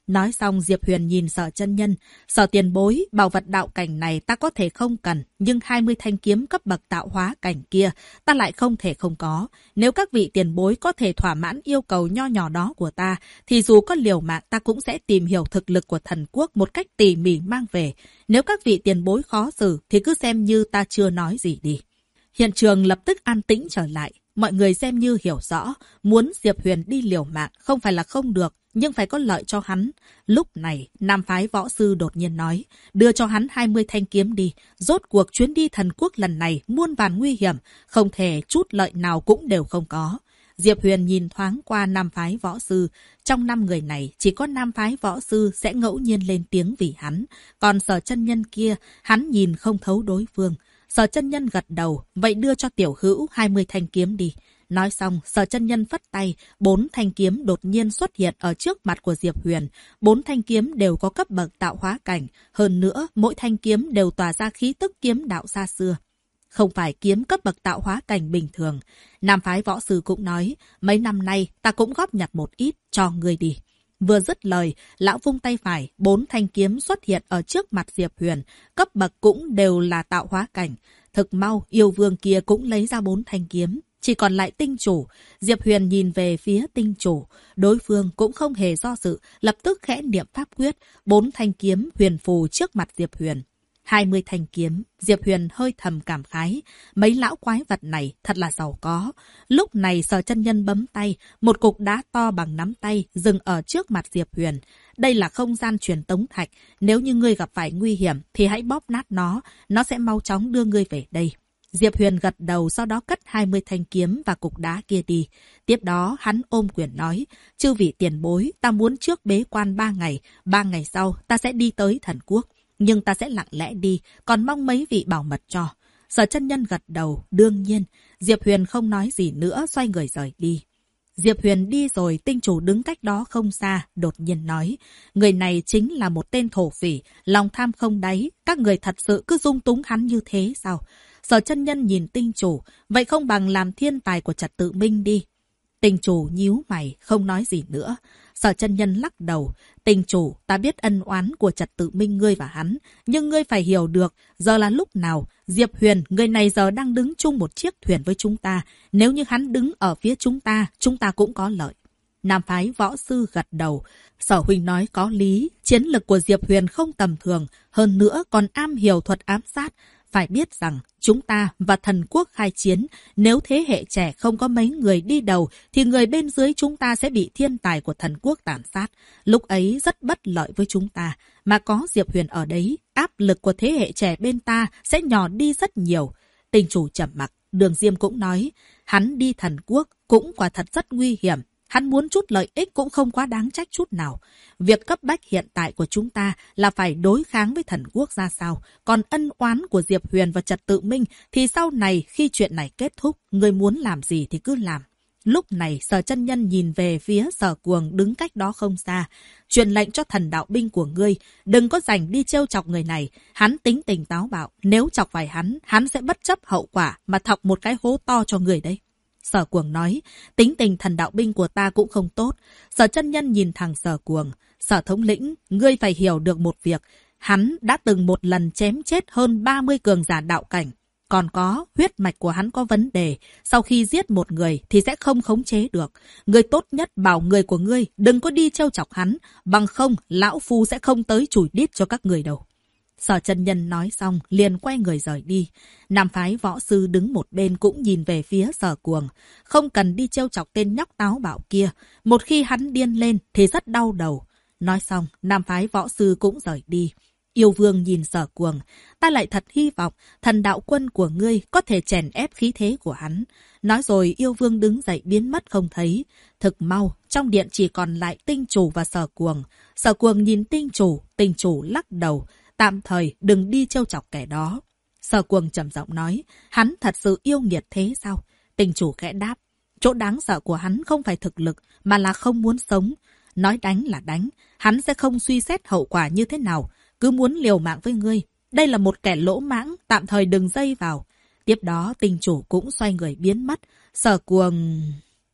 Nói xong Diệp Huyền nhìn Sở chân nhân. Sở tiền bối, bảo vật đạo cảnh này ta có thể không cần, nhưng 20 thanh kiếm cấp bậc tạo hóa cảnh kia ta lại không thể không có. Nếu các vị tiền bối có thể thỏa mãn yêu cầu nho nhỏ đó của ta, thì dù có liều mạng ta cũng sẽ tìm hiểu thực lực của thần quốc một cách tỉ mỉ mang về. Nếu các vị tiền bối khó xử thì cứ xem như ta chưa nói gì đi. Hiện trường lập tức an tĩnh trở lại. Mọi người xem như hiểu rõ, muốn Diệp Huyền đi liều mạng không phải là không được, nhưng phải có lợi cho hắn. Lúc này, nam phái võ sư đột nhiên nói, đưa cho hắn 20 thanh kiếm đi. Rốt cuộc chuyến đi thần quốc lần này muôn vàn nguy hiểm, không thể chút lợi nào cũng đều không có. Diệp Huyền nhìn thoáng qua nam phái võ sư. Trong 5 người này, chỉ có nam phái võ sư sẽ ngẫu nhiên lên tiếng vì hắn. Còn Sở chân nhân kia, hắn nhìn không thấu đối phương. Sở chân nhân gật đầu, vậy đưa cho tiểu hữu 20 thanh kiếm đi. Nói xong, Sở chân nhân phất tay, 4 thanh kiếm đột nhiên xuất hiện ở trước mặt của Diệp Huyền. 4 thanh kiếm đều có cấp bậc tạo hóa cảnh. Hơn nữa, mỗi thanh kiếm đều tỏa ra khí tức kiếm đạo xa xưa. Không phải kiếm cấp bậc tạo hóa cảnh bình thường. Nam phái võ sư cũng nói, mấy năm nay ta cũng góp nhặt một ít cho ngươi đi. Vừa dứt lời, lão vung tay phải, 4 thanh kiếm xuất hiện ở trước mặt Diệp Huyền, cấp bậc cũng đều là tạo hóa cảnh. Thực mau, yêu vương kia cũng lấy ra 4 thanh kiếm, chỉ còn lại tinh chủ. Diệp Huyền nhìn về phía tinh chủ, đối phương cũng không hề do dự, lập tức khẽ niệm pháp quyết, 4 thanh kiếm huyền phù trước mặt Diệp Huyền. 20 thanh kiếm, Diệp Huyền hơi thầm cảm khái. Mấy lão quái vật này thật là giàu có. Lúc này Sở chân nhân bấm tay, một cục đá to bằng nắm tay dừng ở trước mặt Diệp Huyền. Đây là không gian truyền tống thạch. Nếu như ngươi gặp phải nguy hiểm thì hãy bóp nát nó sẽ mau chóng đưa ngươi về đây. Diệp Huyền gật đầu, sau đó cất 20 thanh kiếm và cục đá kia đi. Tiếp đó hắn ôm quyền nói, chư vị tiền bối, ta muốn trước bế quan 3 ngày. 3 ngày sau ta sẽ đi tới thần quốc. Nhưng ta sẽ lặng lẽ đi, còn mong mấy vị bảo mật cho. Sở chân nhân gật đầu, đương nhiên. Diệp Huyền không nói gì nữa, xoay người rời đi. Diệp Huyền đi rồi, tinh chủ đứng cách đó không xa, đột nhiên nói. Người này chính là một tên thổ phỉ, lòng tham không đáy. Các người thật sự cứ dung túng hắn như thế sao? Sở chân nhân nhìn tinh chủ, vậy không bằng làm thiên tài của trật tự minh đi. Tinh chủ nhíu mày, không nói gì nữa. Sở chân nhân lắc đầu. Tinh chủ, ta biết ân oán của trật tự minh ngươi và hắn. Nhưng ngươi phải hiểu được, giờ là lúc nào. Diệp Huyền, người này giờ đang đứng chung một chiếc thuyền với chúng ta. Nếu như hắn đứng ở phía chúng ta cũng có lợi. Nam phái võ sư gật đầu. Sở huynh nói có lý. Chiến lực của Diệp Huyền không tầm thường. Hơn nữa còn am hiểu thuật ám sát. Phải biết rằng, chúng ta và thần quốc khai chiến, nếu thế hệ trẻ không có mấy người đi đầu, thì người bên dưới chúng ta sẽ bị thiên tài của thần quốc tàn sát. Lúc ấy rất bất lợi với chúng ta, mà có Diệp Huyền ở đấy, áp lực của thế hệ trẻ bên ta sẽ nhỏ đi rất nhiều. Tinh chủ trầm mặc, Đường Diêm cũng nói, hắn đi thần quốc cũng quả thật rất nguy hiểm. Hắn muốn chút lợi ích cũng không quá đáng trách chút nào. Việc cấp bách hiện tại của chúng ta là phải đối kháng với thần quốc ra sao. Còn ân oán của Diệp Huyền và trật tự minh thì sau này khi chuyện này kết thúc, người muốn làm gì thì cứ làm. Lúc này Sở chân nhân nhìn về phía Sở Cuồng đứng cách đó không xa. Truyền lệnh cho thần đạo binh của ngươi, đừng có rảnh đi trêu chọc người này. Hắn tính tình táo bạo, nếu chọc phải hắn sẽ bất chấp hậu quả mà thọc một cái hố to cho người đấy. Sở Cuồng nói, tính tình thần đạo binh của ta cũng không tốt. Sở chân nhân nhìn thẳng Sở Cuồng. Sở thống lĩnh, ngươi phải hiểu được một việc. Hắn đã từng một lần chém chết hơn 30 cường giả đạo cảnh. Còn có, huyết mạch của hắn có vấn đề. Sau khi giết một người thì sẽ không khống chế được. Ngươi tốt nhất bảo người của ngươi đừng có đi trêu chọc hắn. Bằng không, lão phu sẽ không tới chùi đít cho các người đâu. Sở chân nhân nói xong, liền quay người rời đi. Nam phái võ sư đứng một bên cũng nhìn về phía Sở Cuồng. Không cần đi trêu chọc tên nhóc táo bạo kia. Một khi hắn điên lên thì rất đau đầu. Nói xong, nam phái võ sư cũng rời đi. Yêu vương nhìn Sở Cuồng. Ta lại thật hy vọng thần đạo quân của ngươi có thể chèn ép khí thế của hắn. Nói rồi yêu vương đứng dậy biến mất không thấy. Thực mau, trong điện chỉ còn lại tinh chủ và Sở Cuồng. Sở Cuồng nhìn tinh chủ lắc đầu. Tạm thời đừng đi trêu chọc kẻ đó. Sở Cuồng trầm giọng nói, hắn thật sự yêu nghiệt thế sao? Tinh chủ khẽ đáp, chỗ đáng sợ của hắn không phải thực lực mà là không muốn sống. Nói đánh là đánh, hắn sẽ không suy xét hậu quả như thế nào, cứ muốn liều mạng với ngươi. Đây là một kẻ lỗ mãng, tạm thời đừng dây vào. Tiếp đó tinh chủ cũng xoay người biến mất. Sở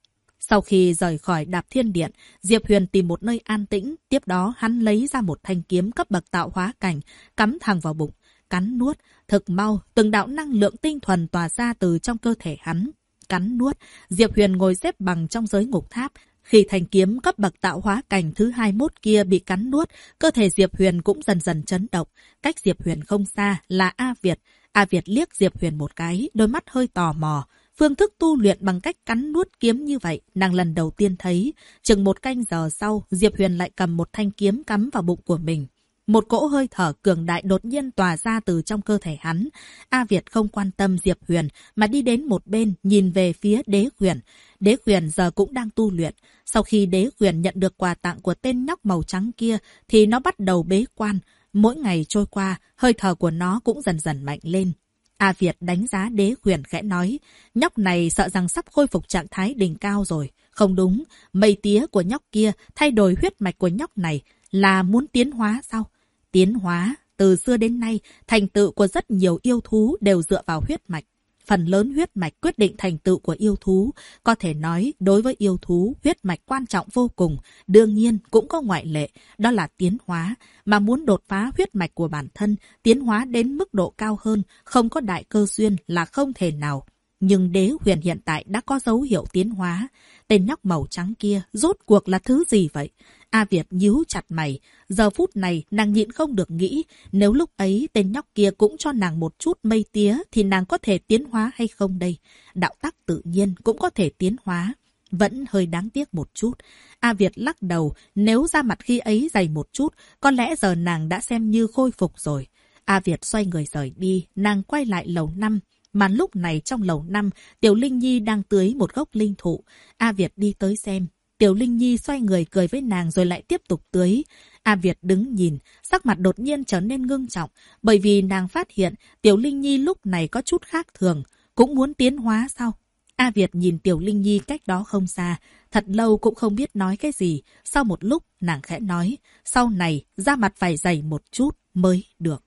Sau khi rời khỏi Đạp Thiên Điện, Diệp Huyền tìm một nơi an tĩnh, tiếp đó hắn lấy ra một thanh kiếm cấp bậc tạo hóa cảnh, cắm thẳng vào bụng, cắn nuốt. Thực mau, từng đạo năng lượng tinh thuần tỏa ra từ trong cơ thể hắn. Cắn nuốt, Diệp Huyền ngồi xếp bằng trong giới ngục tháp. Khi thanh kiếm cấp bậc tạo hóa cảnh thứ 21 kia bị cắn nuốt, cơ thể Diệp Huyền cũng dần dần chấn động. Cách Diệp Huyền không xa là A Việt. A Việt liếc Diệp Huyền một cái, đôi mắt hơi tò mò. Phương thức tu luyện bằng cách cắn nuốt kiếm như vậy, nàng lần đầu tiên thấy. Chừng một canh giờ sau, Diệp Huyền lại cầm một thanh kiếm cắm vào bụng của mình. Một cỗ hơi thở cường đại đột nhiên tỏa ra từ trong cơ thể hắn. A Việt không quan tâm Diệp Huyền mà đi đến một bên nhìn về phía Đế Huyền. Đế Huyền giờ cũng đang tu luyện. Sau khi Đế Huyền nhận được quà tặng của tên nhóc màu trắng kia thì nó bắt đầu bế quan. Mỗi ngày trôi qua, hơi thở của nó cũng dần dần mạnh lên. A Việt đánh giá Đế Huyền khẽ nói, nhóc này sợ rằng sắp khôi phục trạng thái đỉnh cao rồi. Không đúng, mây tía của nhóc kia thay đổi huyết mạch của nhóc này là muốn tiến hóa sao? Tiến hóa, từ xưa đến nay, thành tựu của rất nhiều yêu thú đều dựa vào huyết mạch. Phần lớn huyết mạch quyết định thành tựu của yêu thú. Có thể nói, đối với yêu thú, huyết mạch quan trọng vô cùng. Đương nhiên, cũng có ngoại lệ, đó là tiến hóa. Mà muốn đột phá huyết mạch của bản thân, tiến hóa đến mức độ cao hơn, không có đại cơ duyên là không thể nào. Nhưng Đế Huyền hiện tại đã có dấu hiệu tiến hóa. Tên nhóc màu trắng kia rốt cuộc là thứ gì vậy? A Việt nhíu chặt mày. Giờ phút này nàng nhịn không được nghĩ, nếu lúc ấy tên nhóc kia cũng cho nàng một chút mây tía thì nàng có thể tiến hóa hay không đây? Đạo tắc tự nhiên cũng có thể tiến hóa. Vẫn hơi đáng tiếc một chút. A Việt lắc đầu, nếu da mặt khi ấy dày một chút, có lẽ giờ nàng đã xem như khôi phục rồi. A Việt xoay người rời đi, nàng quay lại lầu 5. Mà lúc này trong lầu 5, Tiểu Linh Nhi đang tưới một gốc linh thụ. A Việt đi tới xem. Tiểu Linh Nhi xoay người cười với nàng rồi lại tiếp tục tưới. A Việt đứng nhìn, sắc mặt đột nhiên trở nên ngưng trọng, bởi vì nàng phát hiện Tiểu Linh Nhi lúc này có chút khác thường, cũng muốn tiến hóa sao? A Việt nhìn Tiểu Linh Nhi cách đó không xa, thật lâu cũng không biết nói cái gì. Sau một lúc, nàng khẽ nói, sau này da mặt phải dày một chút mới được.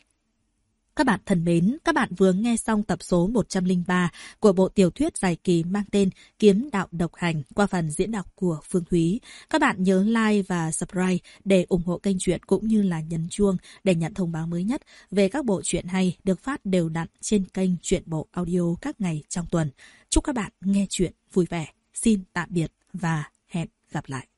Các bạn thân mến, các bạn vừa nghe xong tập số 103 của bộ tiểu thuyết dài kỳ mang tên Kiếm Đạo Độc Hành qua phần diễn đọc của Phương Thúy. Các bạn nhớ like và subscribe để ủng hộ kênh truyện cũng như là nhấn chuông để nhận thông báo mới nhất về các bộ truyện hay được phát đều đặn trên kênh Truyện Bộ Audio các ngày trong tuần. Chúc các bạn nghe truyện vui vẻ. Xin tạm biệt và hẹn gặp lại.